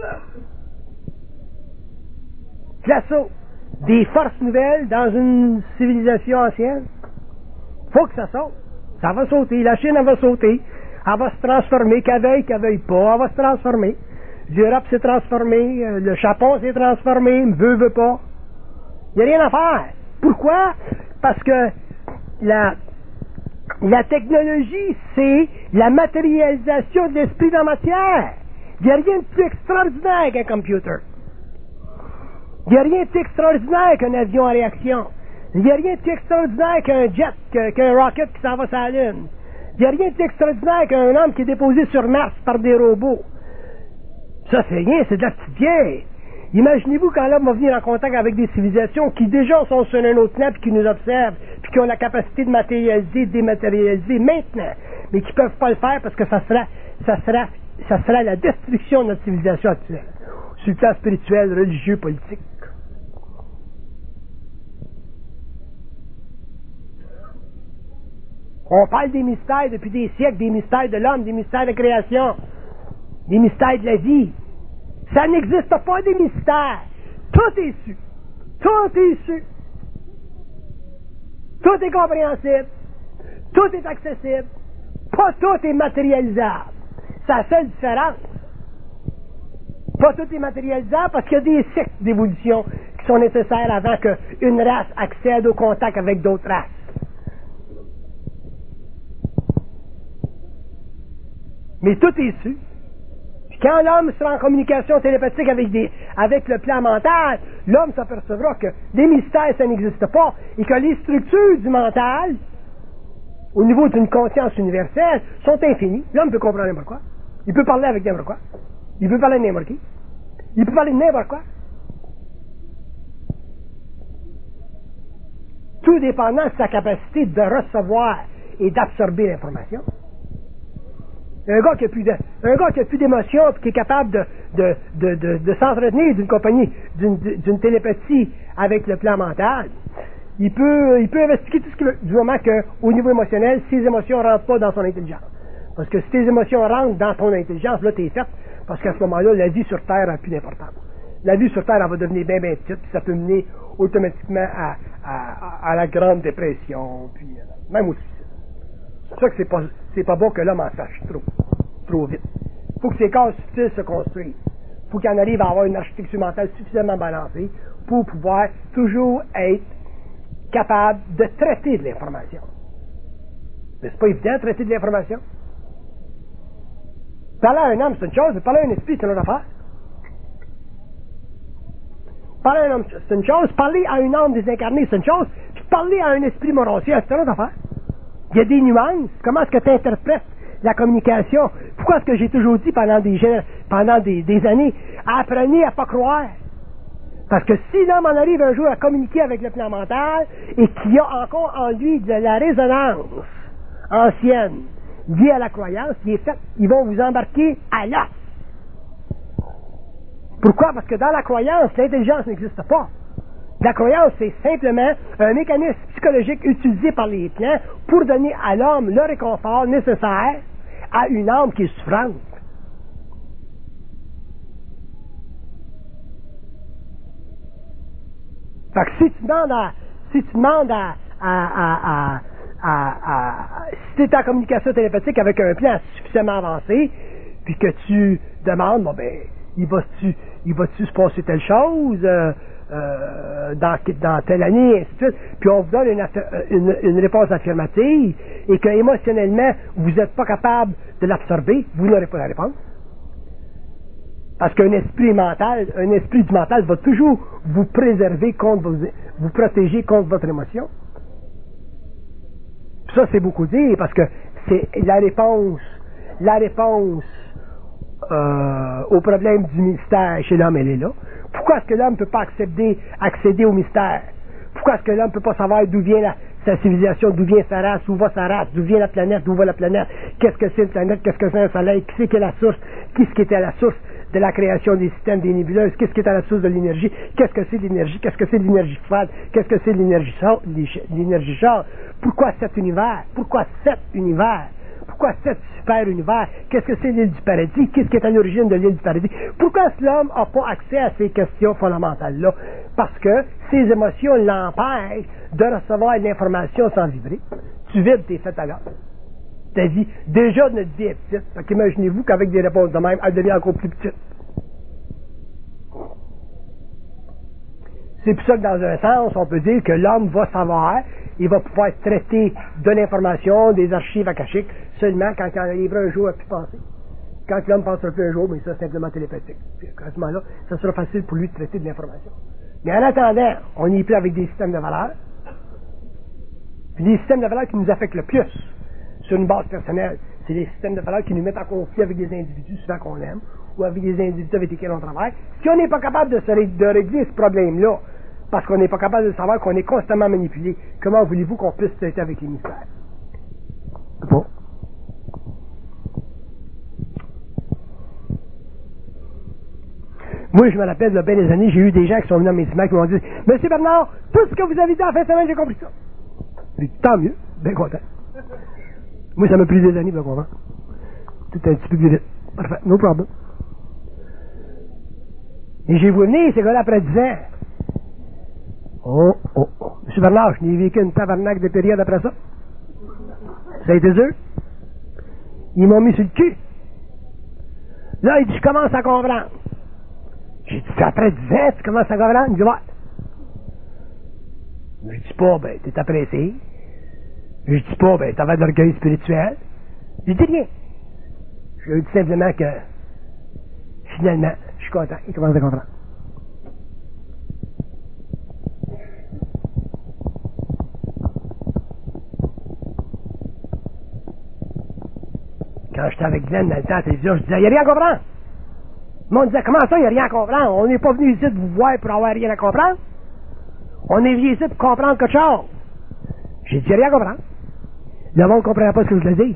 De l'assaut des forces nouvelles dans une civilisation ancienne. Faut que ça saute. Ça va sauter. La Chine, elle va sauter. Elle va se transformer, qu'elle veuille, qu'elle veuille pas. Elle va se transformer. L'Europe s'est transformée. Le Japon s'est transformé. Veut, veut pas. Il n'y a rien à faire. Pourquoi? Parce que la, la technologie, c'est la matérialisation de l'esprit dans la matière. Il n'y a rien de plus extraordinaire qu'un computer. Il n'y a rien de plus extraordinaire qu'un avion à réaction. Il n'y a rien de plus extraordinaire qu'un jet, qu'un rocket qui s'en va sur la Lune. Il n'y a rien de plus extraordinaire qu'un homme qui est déposé sur Mars par des robots. Ça, c'est rien, c'est de la petite vieille. Imaginez-vous quand l'homme va venir en contact avec des civilisations qui déjà sont sur un autre plan, puis qui nous observent, puis qui ont la capacité de matérialiser, de dématérialiser maintenant, mais qui ne peuvent pas le faire parce que ça sera, ça sera, ça sera la destruction de notre civilisation actuelle, sur le plan spirituel, religieux, politique. On parle des mystères depuis des siècles, des mystères de l'homme, des mystères de création, des mystères de la vie. Ça n'existe pas des mystères. Tout est su. Tout est su. Tout est compréhensible. Tout est accessible. Pas tout est matérialisable. C'est la seule différence. Pas tout est matérialisable parce qu'il y a des cycles d'évolution qui sont nécessaires avant qu'une race accède au contact avec d'autres races. Mais tout est su. Puis quand l'homme sera en communication télépathique avec, des, avec le plan mental, l'homme s'apercevra que les mystères, ça n'existe pas, et que les structures du mental, au niveau d'une conscience universelle, sont infinies. L'homme peut comprendre n'importe quoi. Il peut parler avec n'importe quoi. Il peut parler de n'importe qui. Il peut parler de n'importe quoi. Tout dépendant de sa capacité de recevoir et d'absorber l'information. Un gars qui a plus de, un gars qui a plus d'émotion, puis qui est capable de, de, de, de, de s'entretenir d'une compagnie, d'une, d'une télépathie avec le plan mental, il peut, il peut investiguer tout ce qu'il veut, du moment qu'au niveau émotionnel, ses émotions ne rentrent pas dans son intelligence. Parce que si tes émotions rentrent dans ton intelligence, là, t'es faite, parce qu'à ce moment-là, la vie sur Terre n'a plus d'importance. La vie sur Terre, elle va devenir bien, bien petite, puis ça peut mener automatiquement à, à, à la grande dépression, puis euh, même au suicide. C'est pour ça que c'est pas, c'est pas bon que l'homme en sache trop, trop vite. Il faut que ces corps subtils se construisent. Il faut qu'il en arrive à avoir une architecture mentale suffisamment balancée pour pouvoir toujours être capable de traiter de l'information. Mais c'est pas évident de traiter de l'information. Parler à un homme, c'est une chose, mais parler à un esprit, c'est une autre affaire. Parler à un homme, c'est une chose, parler à une âme désincarnée, c'est une chose, puis parler à un esprit morancier, c'est une autre affaire. Il y a des nuances. Comment est-ce que tu interprètes la communication? Pourquoi est-ce que j'ai toujours dit pendant des, pendant des, des années, apprenez à pas croire? Parce que si l'homme en arrive un jour à communiquer avec le plan mental et qu'il y a encore en lui de la résonance ancienne liée à la croyance, il est fait, ils vont vous embarquer à l'os. Pourquoi? Parce que dans la croyance, l'intelligence n'existe pas. La croyance, c'est simplement un mécanisme psychologique utilisé par les plans pour donner à l'homme le réconfort nécessaire à une âme qui est souffrante. Fait que si tu demandes à, si tu demandes à, à, à, à, à, à si tu es en communication télépathique avec un plan suffisamment avancé, puis que tu demandes, bon ben, il va-tu, il va-tu se passer telle chose, euh, Euh, dans, dans telle année, et ainsi de suite, puis on vous donne une, une, une réponse affirmative, et que émotionnellement, vous n'êtes pas capable de l'absorber, vous n'aurez pas la réponse. Parce qu'un esprit mental, un esprit du mental va toujours vous préserver contre vos, vous protéger contre votre émotion. Puis ça, c'est beaucoup dire, parce que c'est la réponse, la réponse euh, au problème du mystère chez l'homme, elle est là. Pourquoi est-ce que l'homme ne peut pas accéder, accéder au mystère? Pourquoi est-ce que l'homme ne peut pas savoir d'où vient la, sa civilisation, d'où vient sa race, où va sa race, d'où vient la planète, d'où va la planète, qu'est-ce que c'est une planète, qu'est-ce que c'est un soleil, qui c'est qui est la source, qu'est-ce qui était à la source de la création des systèmes, des nébuleuses, qu'est-ce qui est à la source de l'énergie, qu'est-ce que c'est de l'énergie, qu'est-ce que c'est de l'énergie froide, qu'est-ce que c'est de l'énergie chaude, l'énergie chaude, pourquoi cet univers, pourquoi cet univers? Pourquoi cet super univers? Qu'est-ce que c'est l'île du paradis? Qu'est-ce qui est à l'origine de l'île du paradis? Pourquoi est-ce que l'homme n'a pas accès à ces questions fondamentales-là? Parce que ses émotions l'empêchent de recevoir l'information sans vibrer. Tu vides, t'es fait à l'heure. Ta vie, déjà notre vie est petite. Fait qu'imaginez-vous qu'avec des réponses de même, elle devient encore plus petite. C'est pour ça que dans un sens, on peut dire que l'homme va savoir, il va pouvoir traiter de l'information, des archives akashiques, seulement quand il en arrivera un jour à plus penser. Quand l'homme pensera plus un jour, mais ça c'est simplement télépathique. Puis à ce moment-là, ça sera facile pour lui de traiter de l'information. Mais en attendant, on y est plus avec des systèmes de valeurs. Puis les systèmes de valeurs qui nous affectent le plus sur une base personnelle, c'est les systèmes de valeurs qui nous mettent en conflit avec des individus souvent qu'on aime, ou avec des individus avec lesquels on travaille. Si on n'est pas capable de, se ré- de régler ce problème-là, parce qu'on n'est pas capable de savoir qu'on est constamment manipulé, comment voulez-vous qu'on puisse traiter avec les mystères? Bon. Moi, je me rappelle, il y a bien des années, j'ai eu des gens qui sont venus à mes séminaires qui m'ont dit « Monsieur Bernard, tout ce que vous avez dit en fin de semaine, j'ai compris ça. » J'ai dit « Tant mieux, bien content. » Moi, ça m'a pris des années pour comprendre. Tout un petit peu plus vite. Parfait, no problem. Et j'ai vu venir ces gars-là après dix ans. Oh, oh, oh. Monsieur Bernard, je n'ai vécu une tabarnak de période après ça. Ça a été dur. Ils m'ont mis sur le cul. Là, il dit, je commence à comprendre. J'ai dit, après dix ans, tu commences à comprendre? Il dit, ouais. Je dis pas, ben, t'es apprécié. Je dis pas, ben, t'avais de l'orgueil spirituel. Je dis rien. Je dis simplement que, finalement, je suis content. Il commence à comprendre. Quand j'étais avec Glenn dans le temps à la télévision, je disais, il n'y a rien à comprendre. Le monde disait, comment ça, il n'y a rien à comprendre? On n'est pas venu ici de vous voir pour avoir rien à comprendre. On est venu ici pour comprendre quelque chose. J'ai dit, il n'y a rien à comprendre. Le monde ne comprenait pas ce que je voulais dire.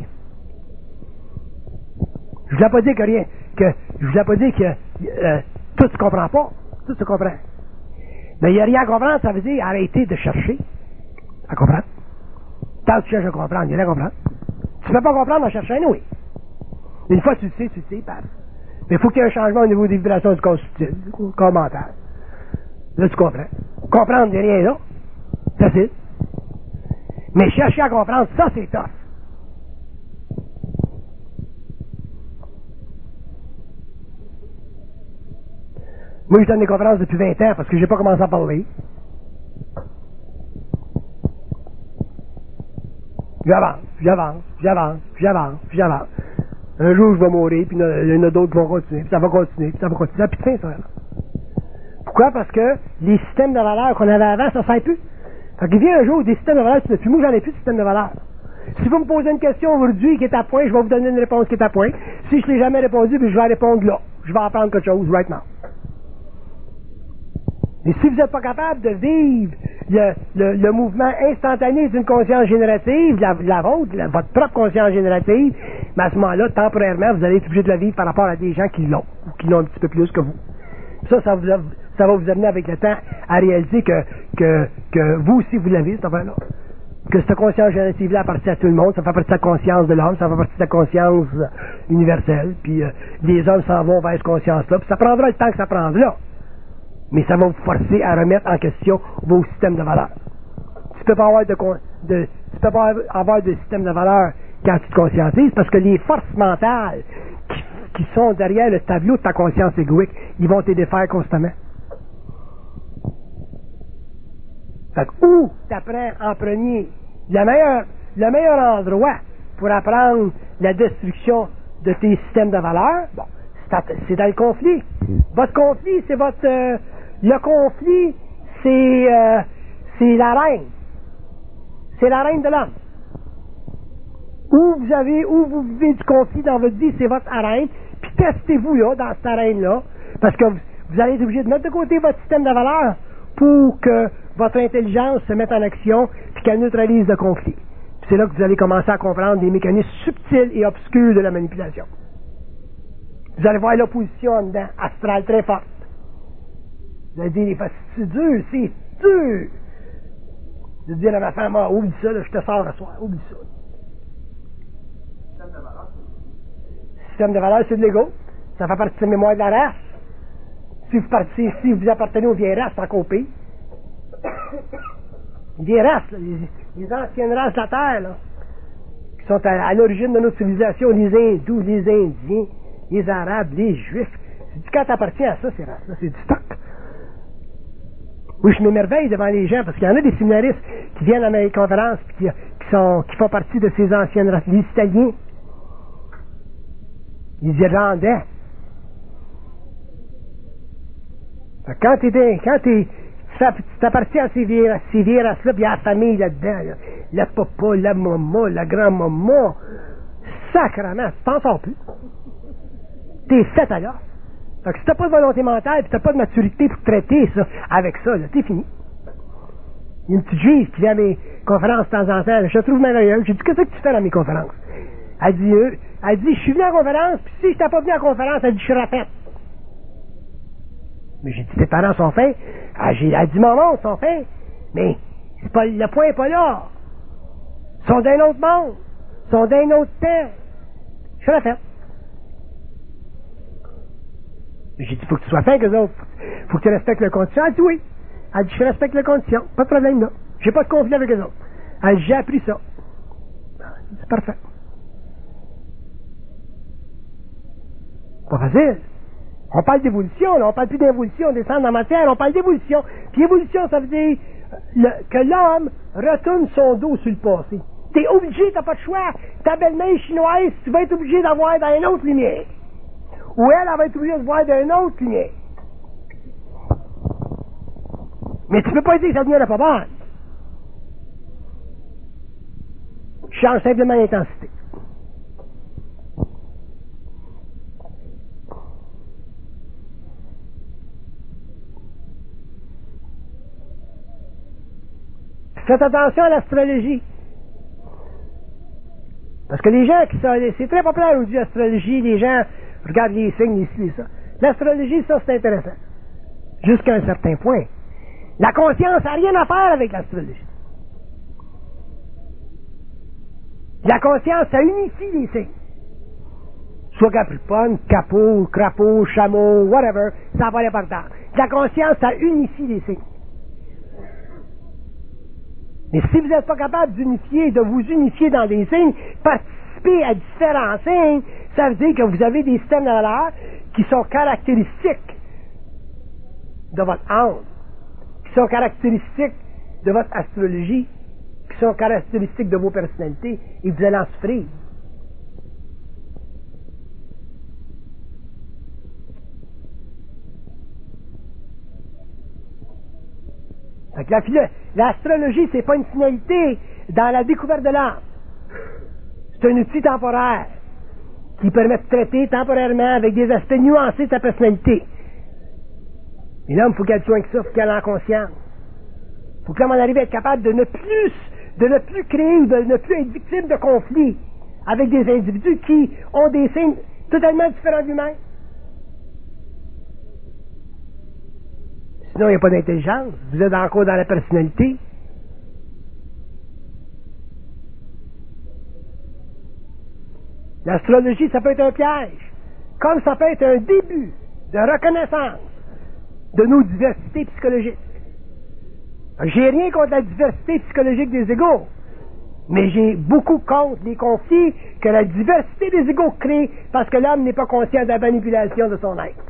Je ne voulais pas dire que rien, que, je voulais pas dire que euh, tout se comprend pas. Tout se comprend. Mais il n'y a rien à comprendre, ça veut dire arrêter de chercher à comprendre. Tant que tu cherches à comprendre, il n'y a rien à comprendre. Tu ne peux pas comprendre en cherchant un, oui. Une fois que tu le sais, tu le sais, passe. Mais il faut qu'il y ait un changement au niveau des vibrations du corps subtil, du corps mental. Là, tu comprends. Comprendre, il n'y a rien là. C'est facile. Mais chercher à comprendre, ça, c'est tough. Moi, je donne des conférences depuis vingt ans parce que j'ai pas commencé à parler. J'avance, j'avance, j'avance, j'avance, j'avance. Un jour, je vais mourir, puis il y en a d'autres qui vont continuer, puis ça va continuer, puis ça va continuer. Ça n'a plus de fin, ça. Là. Pourquoi? Parce que les systèmes de valeurs qu'on avait avant, ça ne sert plus. Fait qu'il vient un jour, des systèmes de valeurs, tu n'as plus. Moi, j'en ai plus de système de valeurs. Si vous me posez une question aujourd'hui qui est à point, je vais vous donner une réponse qui est à point. Si je ne l'ai jamais répondu, puis je vais répondre là. Je vais apprendre quelque chose, right now. Mais si vous n'êtes pas capable de vivre le, le, le mouvement instantané d'une conscience générative, la, la vôtre, la, votre propre conscience générative, mais à ce moment-là, temporairement, vous allez être obligé de la vivre par rapport à des gens qui l'ont, ou qui l'ont un petit peu plus que vous. Ça, ça, vous, ça va vous amener avec le temps à réaliser que, que, que vous aussi, vous l'avez, cette affaire-là. Que cette conscience générative-là appartient à tout le monde, ça fait partie de la conscience de l'homme, ça fait partie de la conscience universelle, puis euh, les hommes s'en vont vers cette conscience-là, puis ça prendra le temps que ça prendra. Mais ça va vous forcer à remettre en question vos systèmes de valeurs. Tu peux pas avoir de, de tu peux pas avoir de système de valeurs quand tu te conscientises, parce que les forces mentales qui, qui sont derrière le tableau de ta conscience égoïque, ils vont te défaire constamment. Fait que, où t'apprends en premier, le meilleur, le meilleur endroit pour apprendre la destruction de tes systèmes de valeurs, bon, c'est dans le conflit. Votre conflit, c'est votre... Euh, le conflit, c'est euh, c'est la reine. C'est la reine de l'homme. Où vous avez, où vous vivez du conflit dans votre vie, c'est votre arène. Puis testez-vous là, dans cette arène-là, parce que vous, vous allez être obligé de mettre de côté votre système de valeurs pour que votre intelligence se mette en action puis qu'elle neutralise le conflit. Puis c'est là que vous allez commencer à comprendre des mécanismes subtils et obscurs de la manipulation. Vous allez voir l'opposition en dedans, astrale très forte. Vous allez dire, c'est dur, c'est dur. Je vais dire à ma femme, ah, oublie ça, là, je te sors ce soir, oublie ça. Système de valeur. Système de valeur, c'est de l'ego. Ça fait partie de la mémoire de la race. Si vous, partez, si vous appartenez aux vieilles races, c'est encore pire. Les vieilles races, là, les, les anciennes races de la Terre, là, qui sont à, à l'origine de notre civilisation, les hindous, les indiens, les arabes, les juifs. Quand t'appartiens à ça, ces races-là, c'est du stock. Oui, je m'émerveille devant les gens, parce qu'il y en a des séminaristes qui viennent à mes conférences et qui, qui, sont, qui font partie de ces anciennes races. Les Italiens, les Irlandais. Quand tu quand t'es, tu t'appartiens à ces vieilles, ces vieilles races-là, puis il y a la famille là-dedans, là, la papa, la maman, la grand-maman, sacrement, tu t'en sors plus. T'es fait ailleurs. Fait que si t'as pas de volonté mentale et t'as pas de maturité pour traiter ça avec ça, là, t'es fini. Il y a une petite juive qui vient à mes conférences de temps en temps, je la trouve merveilleuse. J'ai dit, qu'est-ce que tu fais dans mes conférences? Elle dit, euh, elle dit, je suis venu à la conférence, puis si je t'ai pas venu à la conférence, elle dit, je suis rafette. Mais j'ai dit, tes parents sont faits. Elle, j'ai, elle dit, maman, ils sont faits. Mais c'est pas, le point n'est pas là. Ils sont d'un autre monde. Ils sont d'un autre temps. Je fais la fête. J'ai dit, faut que tu sois fin avec eux autres. Faut que tu respectes leurs conditions. Elle dit oui. Elle dit, je respecte leurs conditions. Pas de problème, là. J'ai pas de conflit avec eux autres. Elle dit, j'ai appris ça. C'est parfait. Pas facile. On parle d'évolution, là. On parle plus d'évolution, on descend dans la matière, on parle d'évolution. Puis évolution, ça veut dire le, que l'homme retourne son dos sur le passé. T'es obligé, t'as pas de choix. Ta belle-mère chinoise, tu vas être obligé d'avoir dans une autre lumière. Ou elle, elle va être obligée de voir dans une autre lumière. Mais tu peux pas dire que ça devient pas bonne. Je change simplement l'intensité. Faites attention à l'astrologie. Parce que les gens qui sont... C'est très populaire aujourd'hui, l'astrologie. Les gens regardent les signes, les ci, les ça. L'astrologie, ça, c'est intéressant. Jusqu'à un certain point. La conscience n'a rien à faire avec l'astrologie. La conscience, ça unifie les signes. Soit Capricorne, capot, crapaud, chameau, whatever, ça n'a pas d'importance. La conscience, ça unifie les signes. Mais si vous n'êtes pas capable d'unifier, de vous unifier dans des signes, participer à différents signes, ça veut dire que vous avez des systèmes de valeurs qui sont caractéristiques de votre âme, qui sont caractéristiques de votre astrologie, qui sont caractéristiques de vos personnalités, et vous allez en souffrir. Fait que la, l'astrologie, c'est pas une finalité dans la découverte de l'âme. C'est un outil temporaire qui permet de traiter temporairement avec des aspects nuancés de ta personnalité. Et l'homme, il faut qu'elle soit que ça, il faut qu'elle ait en conscience. Il faut que l'homme en arrive à être capable de ne plus, de ne plus créer ou de ne plus être victime de conflits avec des individus qui ont des signes totalement différents de lui-même. Sinon, il n'y a pas d'intelligence. Vous êtes encore dans la personnalité. L'astrologie, ça peut être un piège, comme ça peut être un début de reconnaissance de nos diversités psychologiques. J'ai rien contre la diversité psychologique des égaux, mais j'ai beaucoup contre les conflits que la diversité des égaux crée parce que l'homme n'est pas conscient de la manipulation de son être.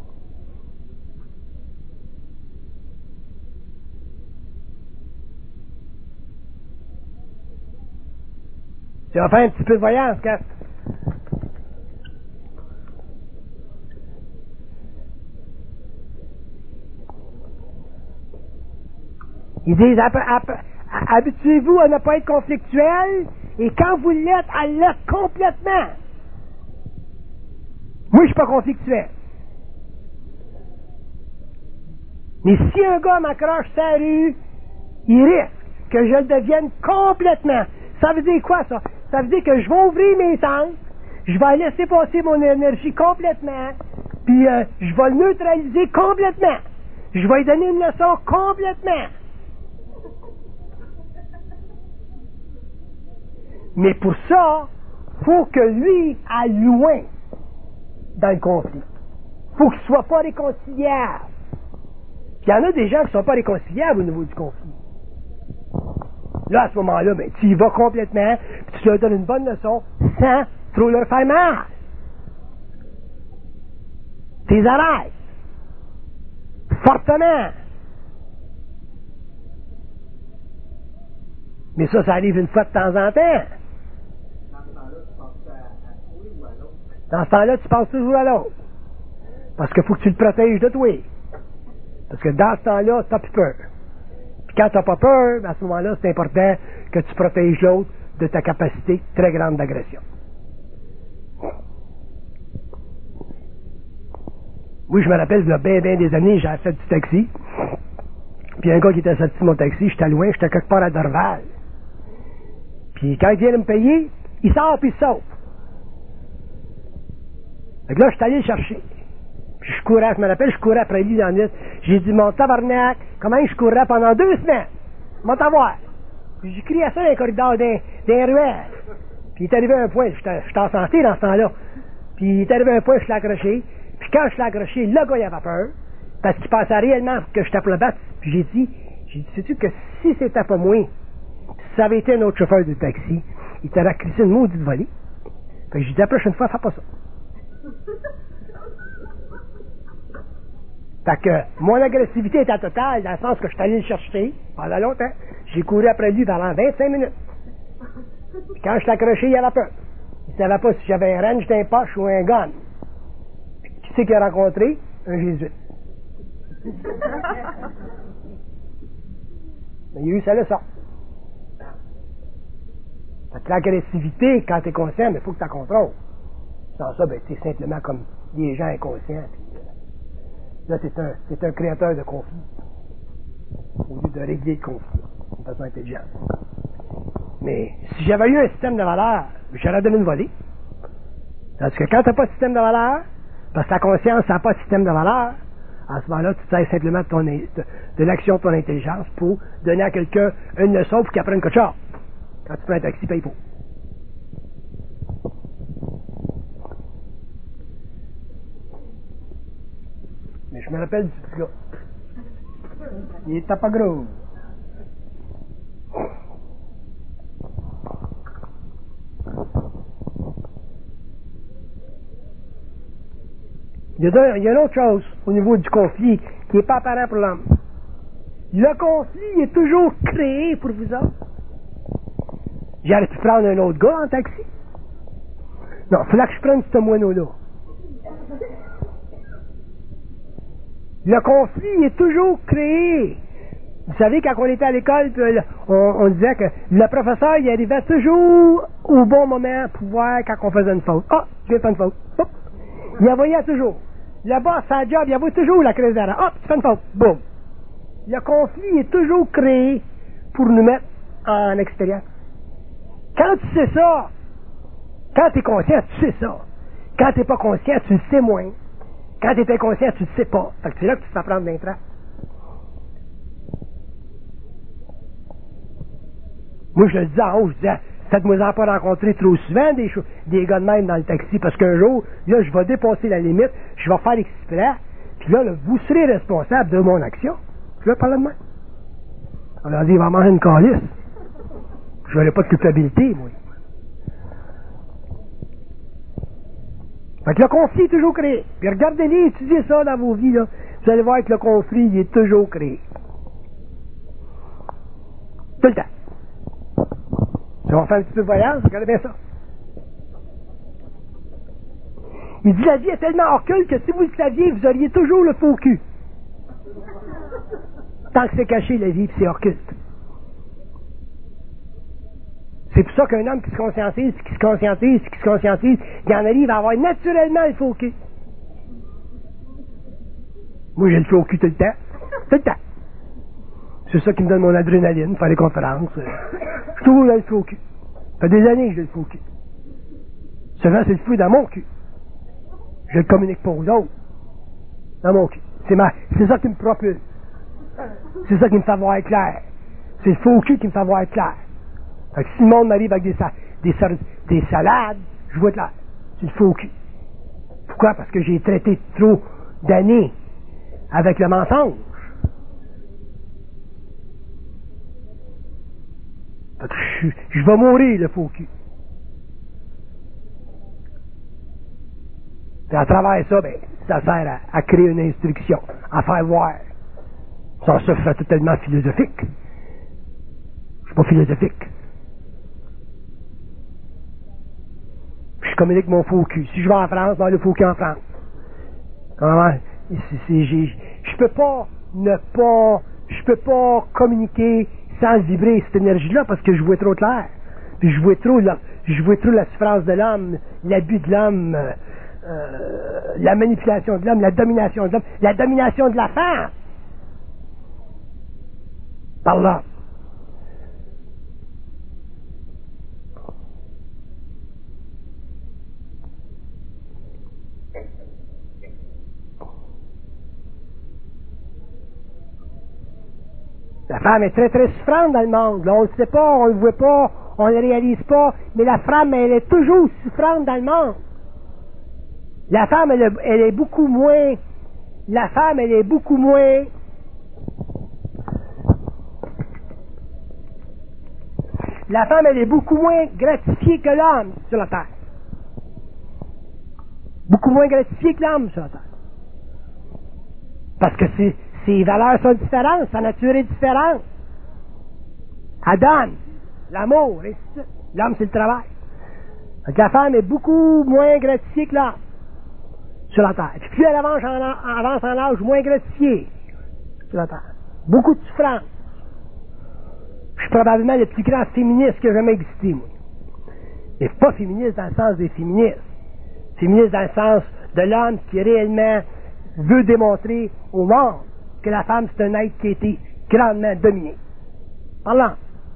Tu vas faire un petit peu de voyance, Kat. Ils disent, habituez-vous à ne pas être conflictuel, et quand vous l'êtes, à l'être complètement. Moi, je suis pas conflictuel. Mais si un gars m'accroche sa rue, il risque que je le devienne complètement. Ça veut dire quoi, ça? Ça veut dire que je vais ouvrir mes sens, je vais laisser passer mon énergie complètement, puis euh, je vais le neutraliser complètement. Je vais lui donner une leçon complètement. Mais pour ça, faut que lui aille loin dans le conflit. Faut qu'il ne soit pas réconciliable. Il y en a des gens qui ne sont pas réconciliables au niveau du conflit. Là, à ce moment-là, ben, tu y vas complètement, puis tu leur donnes une bonne leçon sans trop leur faire mal. Tu les arrêtes. Fortement. Mais ça, ça arrive une fois de temps en temps. Dans ce temps-là, tu penses toujours à l'autre. Parce qu'il faut que tu le protèges de toi. Parce que dans ce temps-là, tu n'as plus peur. Puis quand tu n'as pas peur, à ce moment-là, c'est important que tu protèges l'autre de ta capacité très grande d'agression. Oui, je me rappelle, il y a bien, bien des années, j'ai fait du taxi. Puis un gars qui était sorti de mon taxi, j'étais loin, j'étais quelque part à Dorval. Puis quand il vient de me payer, il sort puis il saute. Fait que là, je suis allé le chercher. Puis je courais, je me rappelle, je courais après lui dans le. J'ai dit, mon tabarnak, comment je courais pendant deux semaines? M'en t'avoir. Puis j'ai crié ça dans les corridors, dans les ruelles. Puis il est arrivé à un point, j'étais en santé dans ce temps-là, puis il est arrivé à un point, je l'ai accroché, puis quand je l'ai accroché, le gars, il avait peur, parce qu'il pensait réellement que je tapais le battre, puis j'ai dit, j'ai dit, sais-tu que si c'était pas moi, si ça avait été un autre chauffeur de taxi, il t'aurait crissé une maudite volée. Fait que j'ai dit, la prochaine fois, fais pas ça. Fait que mon agressivité était totale, dans le sens que je suis allé le chercher pendant longtemps. J'ai couru après lui pendant vingt-cinq minutes. Puis quand je l'ai accroché, il avait peur. Il ne savait pas si j'avais un range d'un poche ou un gun. Puis qui c'est qu'il a rencontré? Un jésuite. Mais il a eu sa leçon. Fait que l'agressivité, quand tu es conscient, il faut que tu la contrôles. Sans ça, ben, tu es simplement comme des gens inconscients. Puis, euh, là, c'est un, c'est un créateur de conflit. Au lieu de régler le conflit d'une façon intelligente. Mais si j'avais eu un système de valeurs, j'aurais donné une volée. Parce que quand tu n'as pas de système de valeurs, parce que ta conscience n'a pas de système de valeurs, à ce moment-là, tu te sers simplement de, ton, de, de l'action de ton intelligence pour donner à quelqu'un une leçon pour qu'il apprenne quelque chose. Quand tu prends un taxi, paye pour. Mais je me rappelle du petit gars. Il était pas gros. Il y, a, il y a une autre chose au niveau du conflit qui n'est pas apparent pour l'homme. Le conflit est toujours créé pour vous autres. J'aurais pu prendre un autre gars en taxi. Non, il fallait que je prenne ce moineau-là. Le conflit est toujours créé. Vous savez, quand on était à l'école, on, on disait que le professeur, il arrivait toujours au bon moment pour voir quand on faisait une faute. Ah, je viens de faire une faute. Hop. Il envoyait toujours. Le boss, sa job, il envoie toujours la crise d'erreur. Hop, tu fais une faute. Boum. Le conflit est toujours créé pour nous mettre en expérience. Quand tu sais ça, quand tu es conscient, tu sais ça. Quand tu n'es pas conscient, tu le sais moins. Quand tu es inconscient, tu ne le sais pas. Fait que c'est là que tu te fais prendre d'un trac. Moi, je le disais en haut, je disais, faites-moi-en pas rencontrer trop souvent des, cho- des gars de même dans le taxi, parce qu'un jour, là, je vais dépasser la limite, je vais faire exprès, puis là, là, vous serez responsable de mon action. Je vais parler de moi. On leur dit, il va manger une calice. Je n'aurai pas de culpabilité, moi. Fait que le conflit est toujours créé. Puis regardez-les, étudiez ça dans vos vies, là. Vous allez voir que le conflit, il est toujours créé. Tout le temps. Si on fait un petit peu de voyage, regardez bien ça. Il dit, la vie est tellement occulte que si vous le saviez, vous auriez toujours le faux cul. Tant que c'est caché, la vie, puis c'est occulte. C'est pour ça qu'un homme qui se conscientise, qui se conscientise, qui se conscientise, il en arrive à avoir naturellement le faux cul. Moi, j'ai le faux cul tout le temps. Tout le temps. C'est ça qui me donne mon adrénaline, faire des conférences. Je suis toujours dans le faux cul. Ça fait des années que j'ai le faux cul. Souvent, c'est le fou dans mon cul. Je le communique pour aux autres. Dans mon cul. C'est, ma, c'est ça qui me propulse. C'est ça qui me fait voir clair. C'est le faux cul qui me fait voir clair. Fait que si le monde m'arrive avec des, des, des salades, je vois clair. C'est le faux cul. Pourquoi? Parce que j'ai traité trop d'années avec le mensonge. Fait que je, je vais mourir, le faux cul. Et à travers ça, ben, ça sert à, à créer une instruction, à faire voir. Sans ça, c'est totalement philosophique. Je suis pas philosophique. Je communique mon faux cul. Si je vais en France, ben, le faux cul en France. Comment? C'est, c'est, j'ai, je peux pas ne pas, je peux pas communiquer sans vibrer cette énergie-là parce que je vois trop clair. Puis je vois trop la, je vois trop la souffrance de l'homme, l'abus de l'homme, euh, euh, la manipulation de l'homme, la domination de l'homme, la domination de la femme. Par là. La femme est très très souffrante dans le monde. Là, on ne le sait pas, on ne le voit pas, on ne le réalise pas, mais la femme, elle est toujours souffrante dans le monde. La femme, elle, elle est beaucoup moins, la femme, elle est beaucoup moins, la femme, elle est beaucoup moins gratifiée que l'homme sur la terre. Beaucoup moins gratifiée que l'homme sur la terre. Parce que ses, ses valeurs sont différentes, sa nature est différente. Elle donne l'amour, et c'est ça. L'homme, c'est le travail. Donc la femme est beaucoup moins gratifiée que l'homme sur la terre. Puis plus elle avance en, avance en âge, moins gratifiée sur la terre. Beaucoup de souffrance. Je suis probablement le plus grand féministe qui a jamais existé, moi. Mais pas féministe dans le sens des féministes. Féministe dans le sens de l'homme qui réellement veut démontrer au monde que la femme, c'est un être qui a été grandement dominé. Parlant.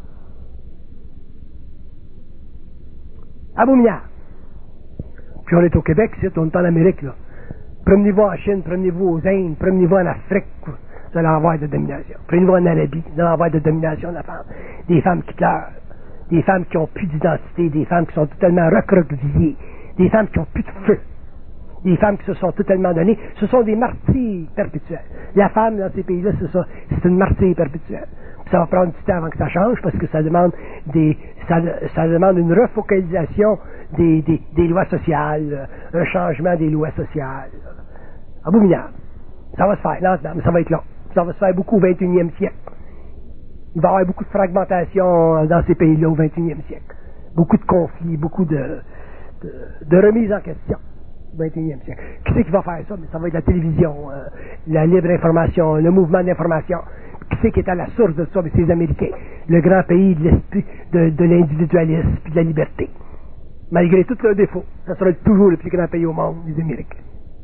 À Beaumiard. Puis on est au Québec, ici, on est en Amérique, là. Promenez-vous en Chine, promenez-vous aux Indes, promenez-vous en Afrique, vous allez avoir de domination. Promenez-vous en Arabie, vous allez avoir de domination de la femme. Des femmes qui pleurent, des femmes qui n'ont plus d'identité, des femmes qui sont totalement recroquevillées, des femmes qui n'ont plus de feu, des femmes qui se sont totalement données. Ce sont des martyrs perpétuels. La femme, dans ces pays-là, c'est ça, c'est une martyre perpétuelle. Ça va prendre du temps avant que ça change parce que ça demande des, ça, ça demande une refocalisation des, des, des lois sociales, un changement des lois sociales. Abominable. Ça va se faire lentement, mais ça va être long. Ça va se faire beaucoup au vingt et unième siècle. Il va y avoir beaucoup de fragmentation dans ces pays-là au vingt et unième siècle. Beaucoup de conflits, beaucoup de, de, de remises en question au vingt et unième siècle. Qui c'est qui va faire ça? Mais ça va être la télévision, euh, la libre information, le mouvement d'information. Qui c'est qui est à la source de ça? Mais c'est les Américains. Le grand pays de l'esprit, de, de l'individualisme et de la liberté. Malgré tous leurs défauts, ça sera toujours le plus grand pays au monde, les Américains.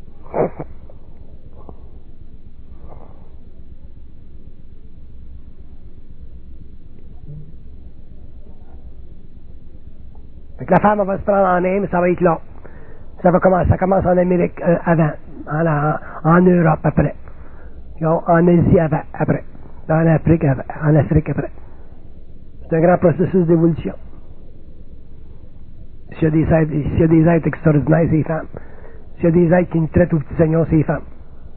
Fait que la femme, elle va se prendre en main, mais ça va être long. Ça va commencer, ça commence en Amérique euh, avant, en, en, en Europe après, en, en Asie avant, après, en Afrique avant, en Afrique après. C'est un grand processus d'évolution. S'il y a des êtres, s'il y a des êtres extraordinaires, c'est les femmes. S'il y a des êtres qui nous traitent aux petits oignons, c'est les femmes.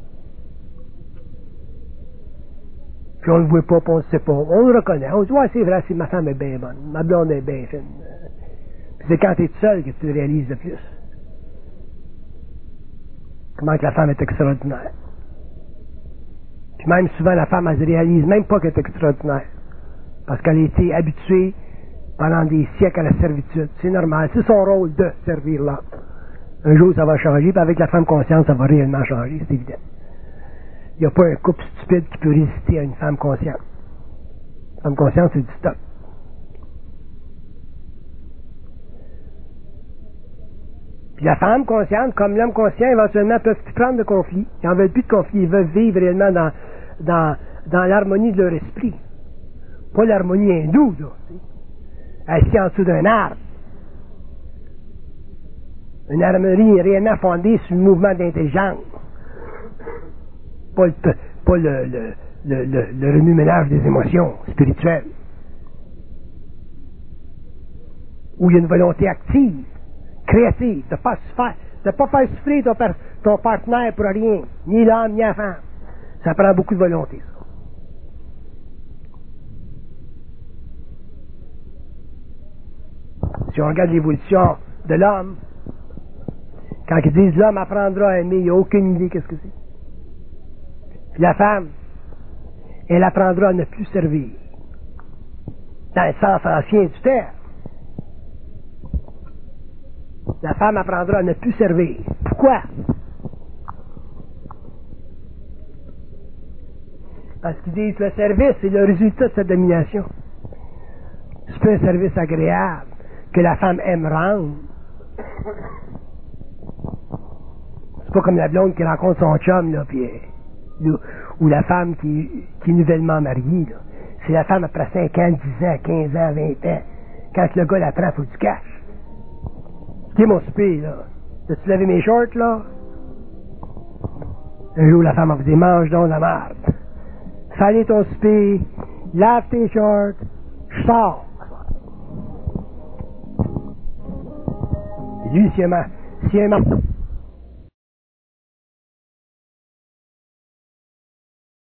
Puis on ne le voit pas, puis on ne le sait pas. On le reconnaît. On dit, ouais, c'est vrai, c'est ma femme est bien bonne, ma blonde est bien fine. Puis c'est quand tu es tout seul que tu le réalises le plus. Comment que la femme est extraordinaire. Puis même souvent, la femme, elle se réalise même pas qu'elle est extraordinaire. Parce qu'elle a été habituée pendant des siècles à la servitude. C'est normal. C'est son rôle de servir l'homme. Un jour, ça va changer, puis avec la femme consciente, ça va réellement changer, c'est évident. Il n'y a pas un couple stupide qui peut résister à une femme consciente. Une femme consciente, c'est du stock. Puis la femme consciente, comme l'homme conscient, éventuellement, peuvent plus prendre de conflit. Ils n'en veulent plus de conflit. Ils veulent vivre réellement dans, dans, dans l'harmonie de leur esprit. Pas l'harmonie hindoue, là. Assis en dessous d'un arbre. Une harmonie réellement fondée sur le mouvement d'intelligence. Pas le, pas le, le, le, le, le remue-ménage des émotions spirituelles. Où il y a une volonté active, créative, de ne pas, pas faire souffrir ton, ton partenaire pour rien, ni l'homme, ni la femme. Ça prend beaucoup de volonté, ça. Si on regarde l'évolution de l'homme, quand ils disent l'homme apprendra à aimer, il n'y a aucune idée qu'est-ce que c'est. Puis la femme, elle apprendra à ne plus servir. Dans le sens ancien du terme. La femme apprendra à ne plus servir. Pourquoi? Parce qu'ils disent que le service, c'est le résultat de cette domination. C'est pas un service agréable que la femme aime rendre. C'est pas comme la blonde qui rencontre son chum, là, puis, là, ou la femme qui, qui est nouvellement mariée, là. C'est la femme après cinq ans, dix ans, quinze ans, vingt ans. Quand le gars la prend, il faut que tu caches. Qui est mon souper, là? As-tu lavé mes shorts, là? Un jour, la femme va vous dire, mange donc la marde. Salez ton souper, lave tes shorts, je sors. Salut, c'est un, c'est un marteau.